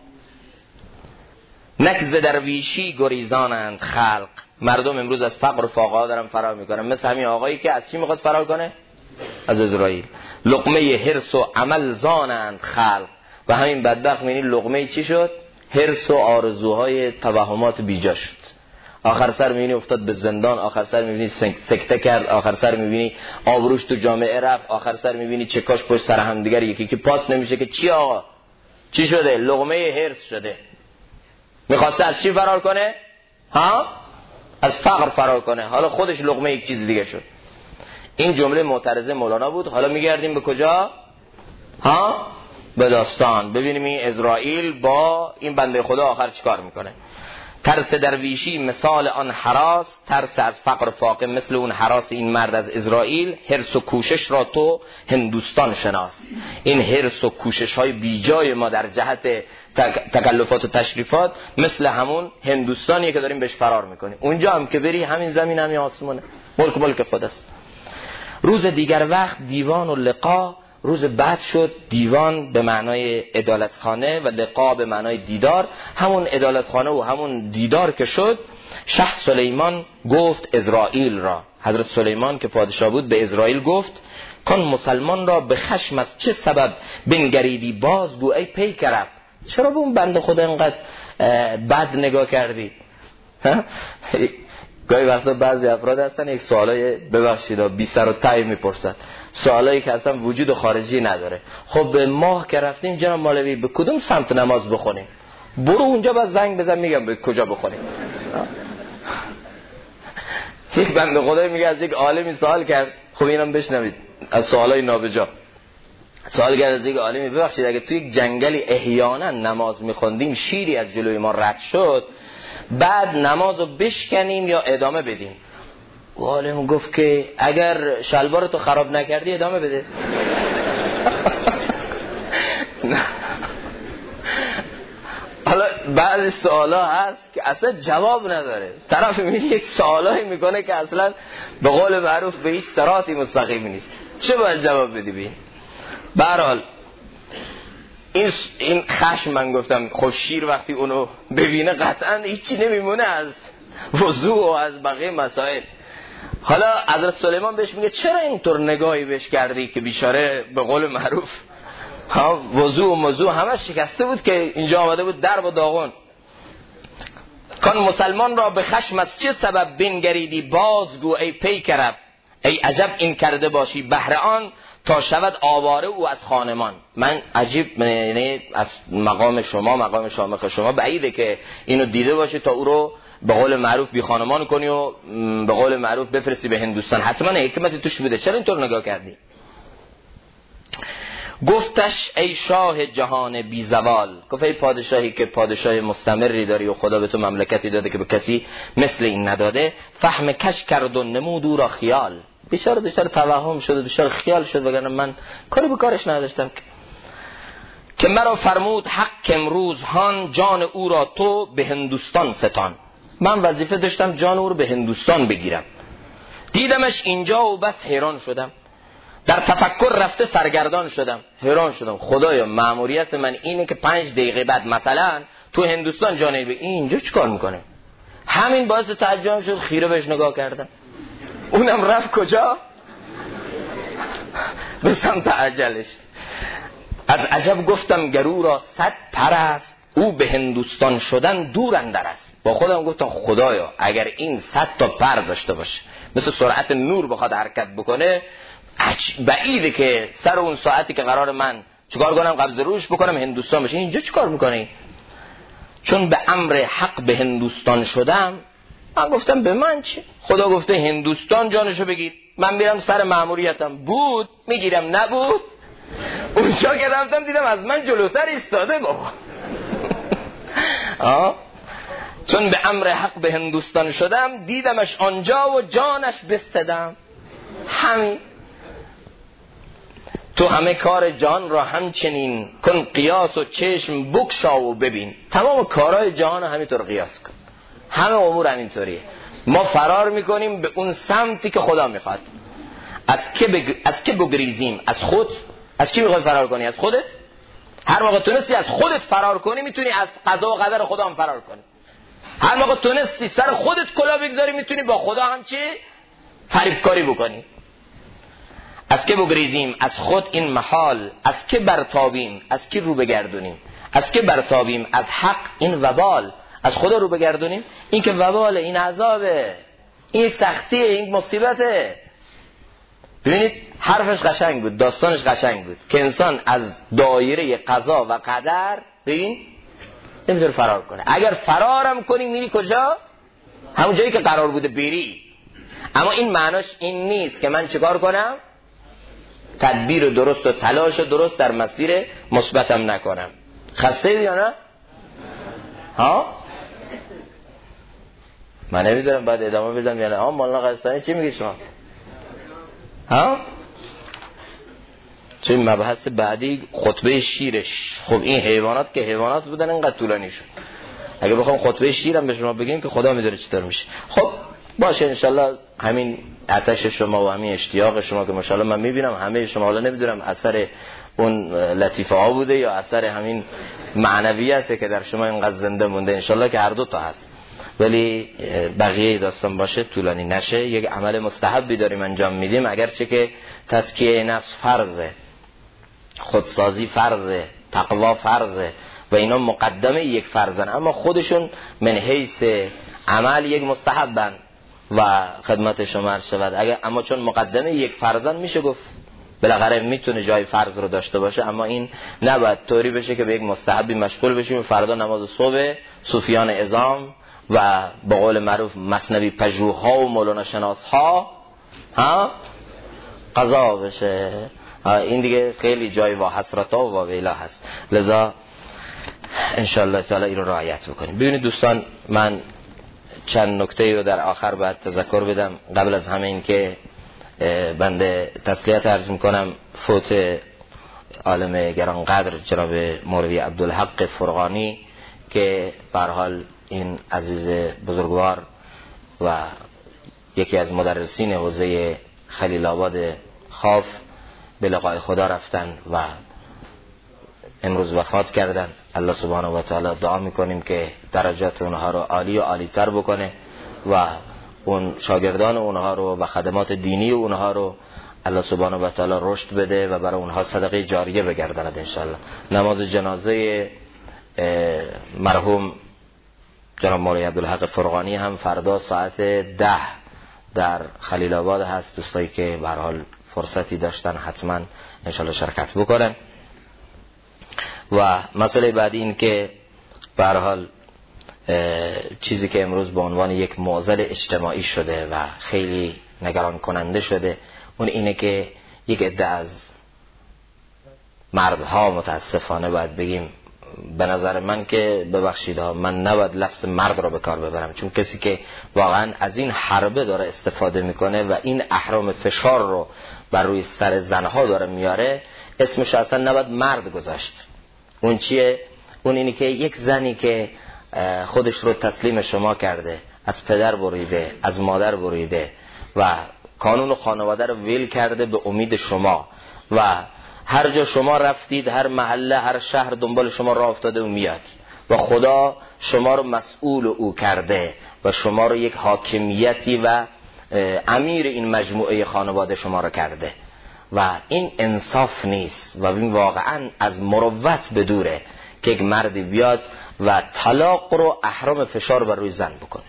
[SPEAKER 1] نکز درویشی گریزانند خلق. مردم امروز از فقر و فاقه ها دارن فرار میکنن، مثل همین آقایی که از چی میخواد فرار کنه؟ از اسرائیل. لقمه حرص و عمل زانند خلق. و همین بدبخت میبینی لقمه چی شد؟ حرص و آرزوهای توهمات بیجا شد. آخر سر میبینی افتاد به زندان، آخر سر میبینی سکته کرد، آخر سر میبینی آبروش تو جامعه رفت، آخر سر میبینی چکاش پشت سر هم دیگر یکی که پاس نمیشه که چی آقا؟ چی شده؟ لقمه حرص شده. میخواسته از چی فرار کنه؟ ها؟ از فقر فرار کنه. حالا خودش لقمه یک چیز دیگه شد. این جمله معترضه مولانا بود. حالا میگردیم به کجا؟ ها؟ به داستان. ببینیم این اسرائیل با این بنده خدا آخر چیکار میکنه. ترس درویشی مثال آن هراس، ترس از فقر فاقه مثل اون هراس این مرد از اسرائیل. حرص و کوشش را تو هندوستان شناس. این حرص و کوشش های بیجای ما در جهت تکلفات و تشریفات مثل همون هندوستانیه که داریم بهش فرار میکنیم. اونجا هم که بری همین زمین همین آسمونه، ملک خداست. روز دیگر وقت دیوان و لقا، روز بعد شد دیوان به معنای عدالتخانه و لقا به معنای دیدار. همون عدالتخانه و همون دیدار که شد، شه سلیمان گفت اسرائیل را، حضرت سلیمان که پادشاه بود به اسرائیل گفت کن مسلمان را به خشم از چه سبب بنگریدی بازگو ای پیکرب. چرا به اون بنده خدا اینقدر بد نگاه کردی؟ گاهی وقتا بعضی افراد هستن یک سوالای ببخشید بی سر و ته میپرسن، سوالایی که اصلا وجود خارجی نداره. خب به ماه که رفتیم جناب مولوی به کدوم سمت نماز بخونیم؟ برو اونجا بعد زنگ بزن میگم به کجا بخونیم. یک بنده خدایی میگه از یک عالمی سوال کرد، خب اینم بشنوید از سوالای نابجا. سوال کرد از یک عالمی ببخشید اگه توی یک جنگلی احیانا نماز میخوندیم شیری از جلوی ما رد شد، بعد نمازو بشکنیم یا ادامه بدیم؟ عالم گفت که اگر شلوارتو خراب نکردی ادامه بده. حالا بعضی سوالا هست که اصلا جواب نداره، طرف یک سوالایی میکنه که اصلا به قول معروف به هیچ صراطی مستقیم نیست. چه باید جواب بدی بین؟ به هر حال این خشم، من گفتم خب شیر وقتی اونو ببینه قطعا هیچی نمیمونه از وضوء و از بقیه مسائل. حالا حضرت سلیمان بهش میگه چرا اینطور نگاهی بهش کردی که بیچاره به قول معروف وضوء و موضوع همه شکسته بود که اینجا آمده بود درب و داغون. کان مسلمان را به خشم از چه سبب بنگریدی بازگو ای پیکرب. ای عجب این کرده باشی بهر آن تا شود آواره او از خانمان. من عجیب، یعنی از مقام شامخ شما بعیده که اینو دیده باشی تا او رو به قول معروف بی خانمان کنی و به قول معروف بفرستی به هندوستان. حتما حکمتی توش بوده، چرا اینطور نگاه کردی؟ گفتش ای شاه جهان بی زوال، گفت ای پادشاهی که پادشاه مستمری داری و خدا به تو مملکتی داده که به کسی مثل این نداده، فهم کش کرد و نمود او را خیال. بیچاره دچار توهم شد و دچار خیال شد، وگرنه من کاری به کارش نداشتم که مرا فرمود حق امروز هان جان او را تو به هندوستان ستان. من وظیفه داشتم جان او رو به هندوستان بگیرم. دیدمش اینجا و بس حیران شدم، در تفکر رفته سرگردان شدم. حیران شدم خدایا مأموریت من اینه که 5 دقیقه بعد مثلا تو هندوستان جانه به اینجا چیکار میکنه؟ همین باعث تعجب شد، خیره بهش نگاه کردم. اونم رفت کجا؟ به سمت عجلش. از عجب گفتم گرو را 100 پر است، او به هندوستان شدن دور اندر است. با خودم گفتم خدایا اگر این 100 تا پر داشته باشه مثل سرعت نور بخواد حرکت بکنه، بعیده که سر اون ساعتی که قرار من چیکار کنم قبض روش بکنم هندوستان بشه. اینجا چیکار میکنی؟ چون به امر حق به هندوستان شدم. من گفتم به من چی؟ خدا گفته هندوستان جانشو بگیر، من میرم سر مأموریتم، بود میگیرم، نبود اونجا که رفتم دیدم از من جلوتر ایستاده بابا. چون به امر حق به هندوستان شدم، دیدمش آنجا و جانش بستدم. همین تو همه کار جان را همچنین کن قیاس و چشم بکشا و ببین. تمام کارهای جهان رو همینطور قیاس کن، همه امور همینطوریه. ما فرار میکنیم به اون سمتی که خدا میخواد. از که بگریزیم؟ از خود. از کی میخوای فرار کنی؟ از خودت. هر موقع تونستی از خودت فرار کنی میتونی از قضا و قدر خدا هم فرار کنی. هر موقع تونستی سر خودت کلا بگذاری میتونی با خدا هم چی؟ فریبکاری بکنی. از که بگریزیم؟ از خود این محال. از که برتابیم؟ از کی رو بگردونیم؟ از که برتابیم؟ از حق این وبال. از خدا رو بگردونیم؟ این که وباله، این عذابه، این یک سختیه، این مصیبته. ببینید حرفش قشنگ بود، داستانش قشنگ بود که انسان از دایره قضا و قدر ببین نمیتونه فرار کنه. اگر فرارم کنی میری کجا؟ همون جایی که قرار بوده بری. اما این معناش این نیست که من چیکار کنم؟ تدبیر درست و تلاش درست در مسیر مثبتم نکنم. خسته یا نه؟ من نمیدونم بعد ادامه بدم یعنی مولانا قزوینی چی میگی شما؟ ها؟ چه مبحث بعدی خطبه شیرش. خب این حیوانات که حیوانات بودن اینقدر طولانی شد. اگه بخوام خطبه شیرم به شما بگیم که خدا میدونه چطور میشه. خب باشه انشالله همین آتش شما و همین اشتیاق شما که ماشاءالله من میبینم همه شما، حالا نمیدونم اثر اون لطیفه ها بوده یا اثر همین معنویته که در شما اینقدر زنده مونده، انشالله که هر دو تا هست، ولی بقیه داستان باشه طولانی نشه. یک عمل مستحبی داریم انجام میدیم، اگرچه که تزکیه نفس فرضه، خودسازی فرضه، تقوا فرضه و اینا مقدمه یک فرضن، اما خودشون من حیث عمل یک مستحبن و خدمت شما عرض شود. اما چون مقدمه یک فرضن میشه گفت بالاخره میتونه جای فرض رو داشته باشه، اما این نباید طوری بشه که به یک مستحبی مشغول بشیم و فردا نماز صبح صوفیان اعظام و به قول معروف مثنوی پژوها و مولانا شناسها قضا بشه. این دیگه خیلی جای و حسرتا و ویلا هست. لذا انشالله تعالی این رو رعایت بکنیم. ببینید دوستان، من چند نکته رو در آخر باید تذکر بدم. قبل از همه این که بنده تسلیت عرض میکنم فوت عالم گرانقدر جناب مولوی عبدالحق فرغانی که به هر حال این عزیز بزرگوار و یکی از مدرسین حوزه خلیل آباد خاف به لقای خدا رفتن و امروز وفات کردن. الله سبحانه و تعالی دعا میکنیم که درجات اونها رو عالی و عالی تر بکنه و اون شاگردان اونها رو و خدمات دینی اونها رو الله سبحانه و تعالی رشد بده و برای اونها صدقه جاریه بگرداند انشالله. نماز جنازه مرحوم جناب مولوی عبدالحق فرغانی هم فردا ساعت 10 در خلیل آباد هست. دوستایی که به هر حال فرصتی داشتن حتما انشالله شرکت بکنن. و مسئله بعدی این که به هر حال چیزی که امروز به عنوان یک معضل اجتماعی شده و خیلی نگران کننده شده، اون اینه که یک عده از مردها متاسفانه باید بگیم، به نظر من که ببخشید ها، من نباید لفظ مرد رو به کار ببرم، چون کسی که واقعا از این حربه داره استفاده میکنه و این اهرام فشار رو بر روی سر زنها داره میاره، اسمش اصلا نباید مرد گذاشت. اون چیه؟ اون اینی که یک زنی که خودش رو تسلیم شما کرده، از پدر بریده، از مادر بریده و قانون و خانواده رو ویل کرده به امید شما و هر جا شما رفتید، هر محله، هر شهر دنبال شما راه افتاده و میاد و خدا شما رو مسئول او کرده و شما رو یک حاکمیتی و امیر این مجموعه خانواده شما رو کرده و این انصاف نیست و این واقعا از مروت بدوره که یک مردی بیاد و طلاق رو اهرام فشار بر روی زن بکنه.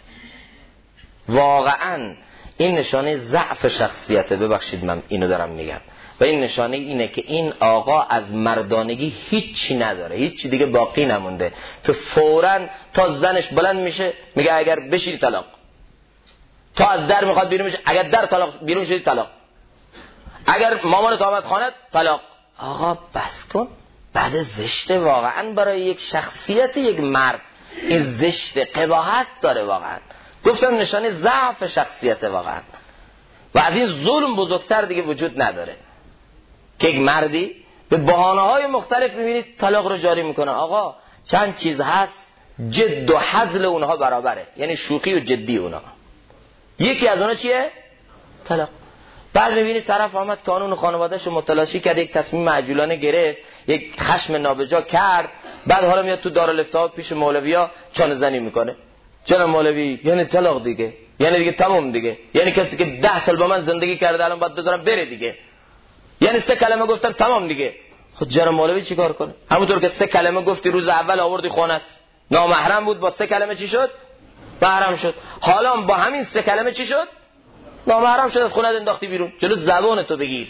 [SPEAKER 1] واقعا این نشانه ضعف شخصیته. ببخشید من اینو دارم میگم و این نشانه اینه که این آقا از مردانگی هیچی نداره، هیچی دیگه باقی نمونده که فوراً تا زنش بلند میشه میگه اگر بشیری طلاق، تا از در میخواد بیرون میشه اگر در طلاق بیرون شدی طلاق، اگر مامانت آمد خانت طلاق. آقا بس کن، بعد زشته واقعا برای یک شخصیت یک مرد، این زشته، قباحت داره واقعا. گفتم نشانه ضعف شخصیت واقعا و از این ظلم بزرگتر دیگه وجود نداره که یک مردی به بهانه‌های مختلف میبینید طلاق رو جاری میکنه. آقا چند چیز هست جد و هزل اونها برابره، یعنی شوخی و جدی اونها. یکی از اونها چیه؟ طلاق. بعد میبینید طرف آمد قانون خانواده‌اش رو متلاشی کرد، یک تصمیم عجولانه گرفت، یک خشم نابجا کرد، بعد حالا میاد تو دارالافتاء پیش مولویا چانه زنی میکنه. چرا مولوی؟ یعنی طلاق دیگه، یعنی دیگه تمام دیگه، یعنی کسی که 10 سال با من زندگی کرده الان باید بذارم بره دیگه، یعنی 3 کلمه گفتم تمام دیگه. خود جناب مولوی چیکار کنه؟ همونطور که 3 کلمه گفتی روز اول آوردی خونت، نامحرم بود، با 3 کلمه چی شد؟ محرم شد. حالا با همین 3 کلمه چی شد؟ نامحرم شد، از خونت انداختی بیرون. جلو زبان تو بگیر.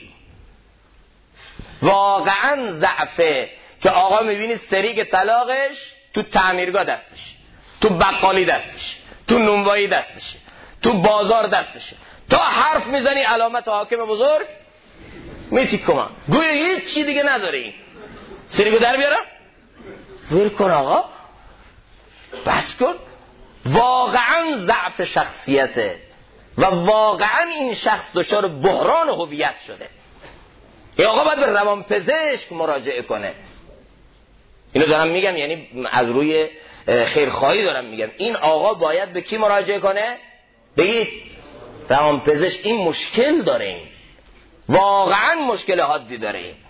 [SPEAKER 1] واقعا ضعفه که آقا میبینی سریگ طلاقش تو تعمیرگاه دستش، تو بقالی دستش، تو نونوایی دستش، تو بازار دستشه، تا حرف میزنی علامت حاکم بزرگ میتیکم، گویا هیچ چی دیگه نداری. سریگو در بیارم؟ ول کن آقا، بس کن. واقعا ضعف شخصیته و واقعا این شخص دچار بحران هویت شده، این آقا باید به روانپزشک مراجعه کنه. اینو دارم میگم، یعنی از روی خیرخواهی دارم میگم. این آقا باید به کی مراجعه کنه؟ بگید روانپزشک. این مشکل داره، این واقعا مشکل حادی داره. این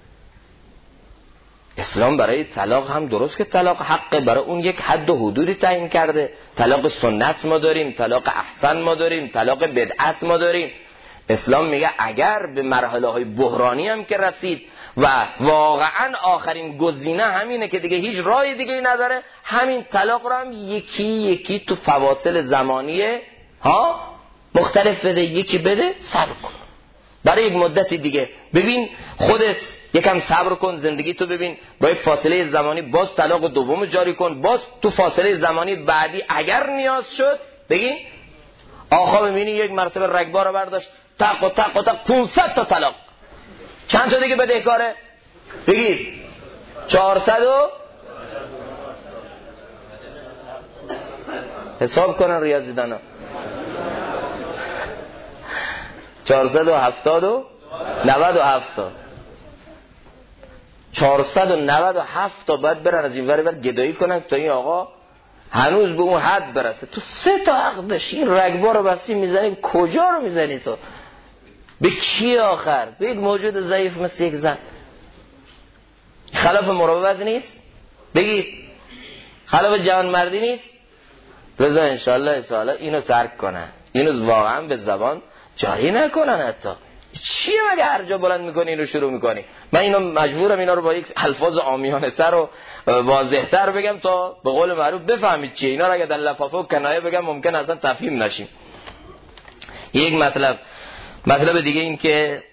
[SPEAKER 1] اسلام برای طلاق هم درست که طلاق حقه، برای اون یک حد و حدودی تعیین کرده. طلاق سنت ما داریم، طلاق احسن ما داریم، طلاق بدعت ما داریم. اسلام میگه اگر به مرحله های بحرانی هم که رسید و واقعا آخرین گزینه همینه که دیگه هیچ راه دیگه نداره، همین طلاق رو هم یکی یکی تو فواصل زمانیه مختلف بده، یکی بده، صبر کن برای یک مدتی دیگه. ببین خودت یکم صبر کن، زندگی تو ببین با یک فاصله زمانی، باز طلاق دوم جاری کن، باز تو فاصله زمانی بعدی اگر نیاز شد بگین. آقا ببینی یک مرتبه رگبار رو برداشت تق و تق و تق 500 تا طلاق، چند تا دیگه بدهکاره؟ بگید 400 و حساب کنن ریاضی دانا 470 و 97 تا 497 تا باید برن از این وری بر گدایی کنن تا این آقا هنوز به اون حد برسه. تو 3 تا عقد داشتی، این رگبار رو بستی میزنی، کجا رو میزنی تو؟ به کی آخر؟ به یک موجود ضعیف مثل یک زن. خلاف مروت نیست؟ بگید خلاف جوانمردی نیست؟ رضا انشالله اینو ترک کنن، اینو واقعا به زبان جاری نکنن. حتی چیه مگه هر جا بلند میکنی اینو شروع میکنی؟ من اینو مجبورم اینا رو با یک الفاظ عامیانه تر و واضح تر بگم تا به قول معروف بفهمید چیه. اینا رو اگه در لفافه و کنایه بگم ممکن اصلا تفهیم نشیم. یک مطلب دیگه این که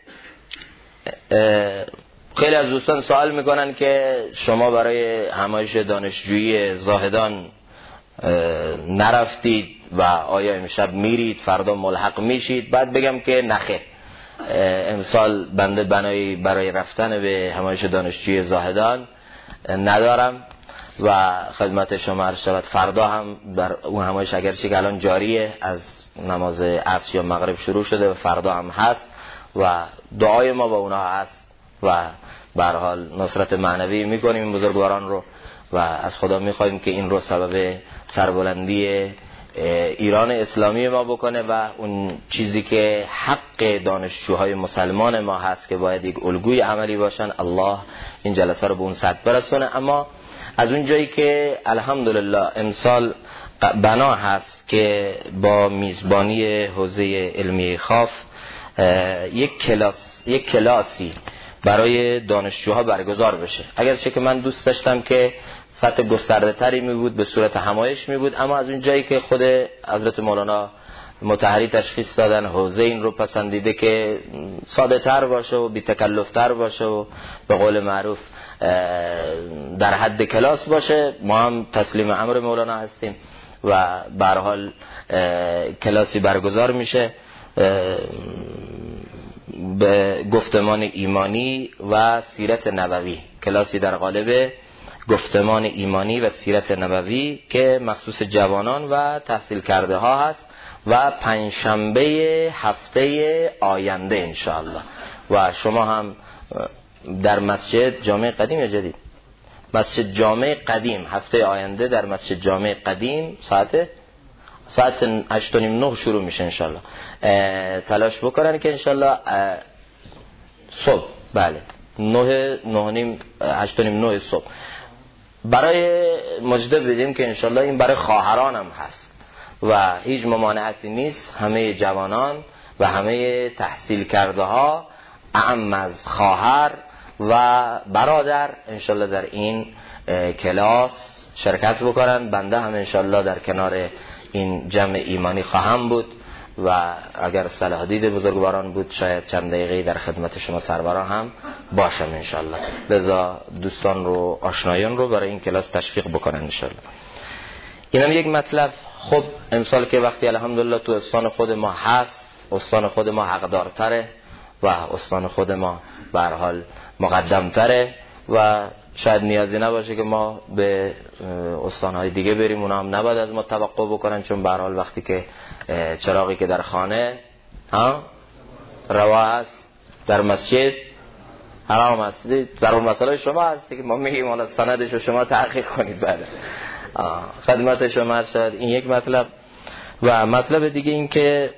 [SPEAKER 1] خیلی از دوستان سوال میکنن که شما برای همایش دانشجویی زاهدان نرفتید و آیا امشب میرید فردا ملحق میشید؟ بعد بگم که نخیر، امسال بنده بنایی برای رفتن به همایش دانشجویی زاهدان ندارم و خدمت شما عرض شود فردا هم در اون همایش اگرچه که الان جاریه، از نماز عصر یا مغرب شروع شده و فردا هم هست و دعای ما با اونها هست و به هر حال نصرت معنوی میکنیم این بزرگواران رو و از خدا میخوایم که این رو سبب سربلندی ایران اسلامی ما بکنه و اون چیزی که حق دانشجوهای مسلمان ما هست که باید یک الگوی عملی باشن، الله این جلسه رو به اون سطح برسونه. اما از اون جایی که الحمدلله امسال بنا هست که با میزبانی حوزه علمی خاف یک کلاسی برای دانشجوها برگزار بشه، اگرچه که من دوست داشتم که سطح گسترده تری می بود، به صورت همایش می بود، اما از اون جایی که خود حضرت مولانا مطهری تشخیص دادن حوزه این رو پسندیده که ساده تر باشه و بی تکلف تر باشه و به قول معروف در حد کلاس باشه، ما هم تسلیم امر مولانا هستیم و به هر حال کلاسی برگزار میشه به گفتمان ایمانی و سیرت نبوی، کلاسی در قالب گفتمان ایمانی و سیرت نبوی که مخصوص جوانان و تحصیل کرده ها هست و پنجشنبه هفته آینده انشاءالله. و شما هم در مسجد جامع قدیم یا جدید؟ مسجد جامع قدیم هفته آینده در مسجد جامع قدیم ساعت 8:30 شروع میشه انشاءالله. تلاش بکنن که انشاءالله صبح، بله 8:30 صبح برای مجدد بدیم که انشاءالله این برای خواهران هم هست و هیچ ممانعتی نیست. همه جوانان و همه تحصیل کرده ها اعم از خواهر و برادر انشاءالله در این کلاس شرکت بکنن. بنده هم انشاءالله در کنار این جمع ایمانی خواهم بود و اگر صلاح دید بزرگواران بود شاید چند دقیقه در خدمت شما سروران هم باشم انشاءالله. لذا دوستان رو آشنایان رو برای این کلاس تشویق بکنن انشاءالله. اینم یک مطلب. خب امسال که وقتی الحمدلله تو استان خود ما هست، استان خود ما حقدارتره و استان خود ما به هر حال مقدمتره و شاید نیازی نباشه که ما به استانهای دیگه بریم، اونا هم نباید از ما توقع بکنن، چون به هر حال وقتی که چراغی که در خانه روا است در مسجد حرام است. ضرور مسئله شما هست که ما میگیم حالا سندش رو شما تحقیق کنید بعد خدمت شما شد. این یک مطلب. و مطلب دیگه این که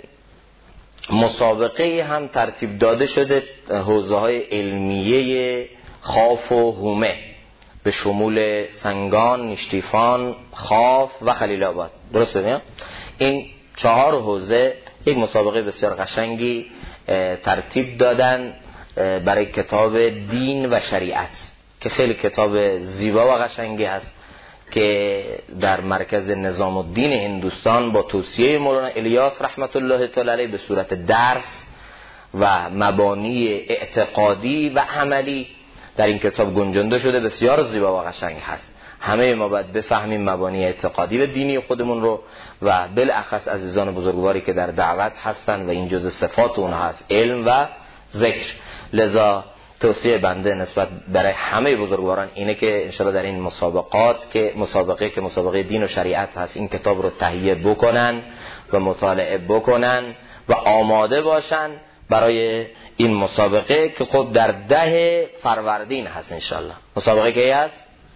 [SPEAKER 1] مسابقه هم ترتیب داده شده حوزه های علمیه خاف و هومه به شمول سنگان، نیشتیفان، خاف و خلیل آباد. درسته میام؟ این 4 حوزه یک مسابقه بسیار قشنگی ترتیب دادن برای کتاب دین و شریعت که خیلی کتاب زیبا و قشنگی هست که در مرکز نظام الدین هندوستان با توصیه مولانا الیاس رحمت الله تعالی علیه به صورت درس و مبانی اعتقادی و عملی در این کتاب گنجانده شده. بسیار زیبا و قشنگ هست. همه ما باید بفهمیم مبانی اعتقادی و دینی خودمون رو و بالاخص عزیزان بزرگواری که در دعوت هستن و این جزء صفات اونها هست، علم و ذکر. لذا توصیه بنده نسبت برای همه بزرگواران اینه که انشاءالله در این مسابقات که مسابقه دین و شریعت هست این کتاب رو تهیه بکنن و مطالعه بکنن و آماده باشن برای این مسابقه که خب در 10 فروردین هست انشاءالله. مسابقه که هست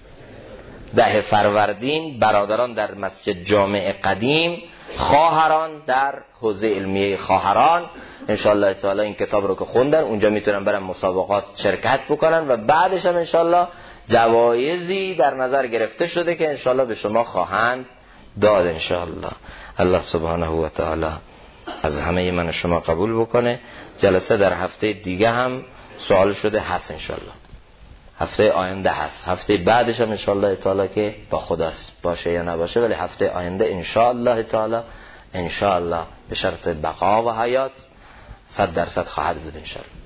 [SPEAKER 1] 10 فروردین، برادران در مسجد جامع قدیم، خواهران در حوزه علمیه خواهران. انشاءالله تعالی این کتاب رو که خوندن اونجا میتونن برن مسابقات شرکت بکنن و بعدش هم انشاءالله جوایزی در نظر گرفته شده که انشاءالله به شما خواهند داد انشاءالله. الله سبحانه و تعالی از همه من شما قبول بکنه. جلسه در هفته دیگه هم سوال شده هست انشاءالله، هفته آینده هست، هفته بعدش هم انشاءالله تعالی که با خداست باشه یا نباشه، ولی هفته آینده انشاءالله تعالی انشاءالله به شرط بقا و حیات 100% خواهد بود انشاءالله.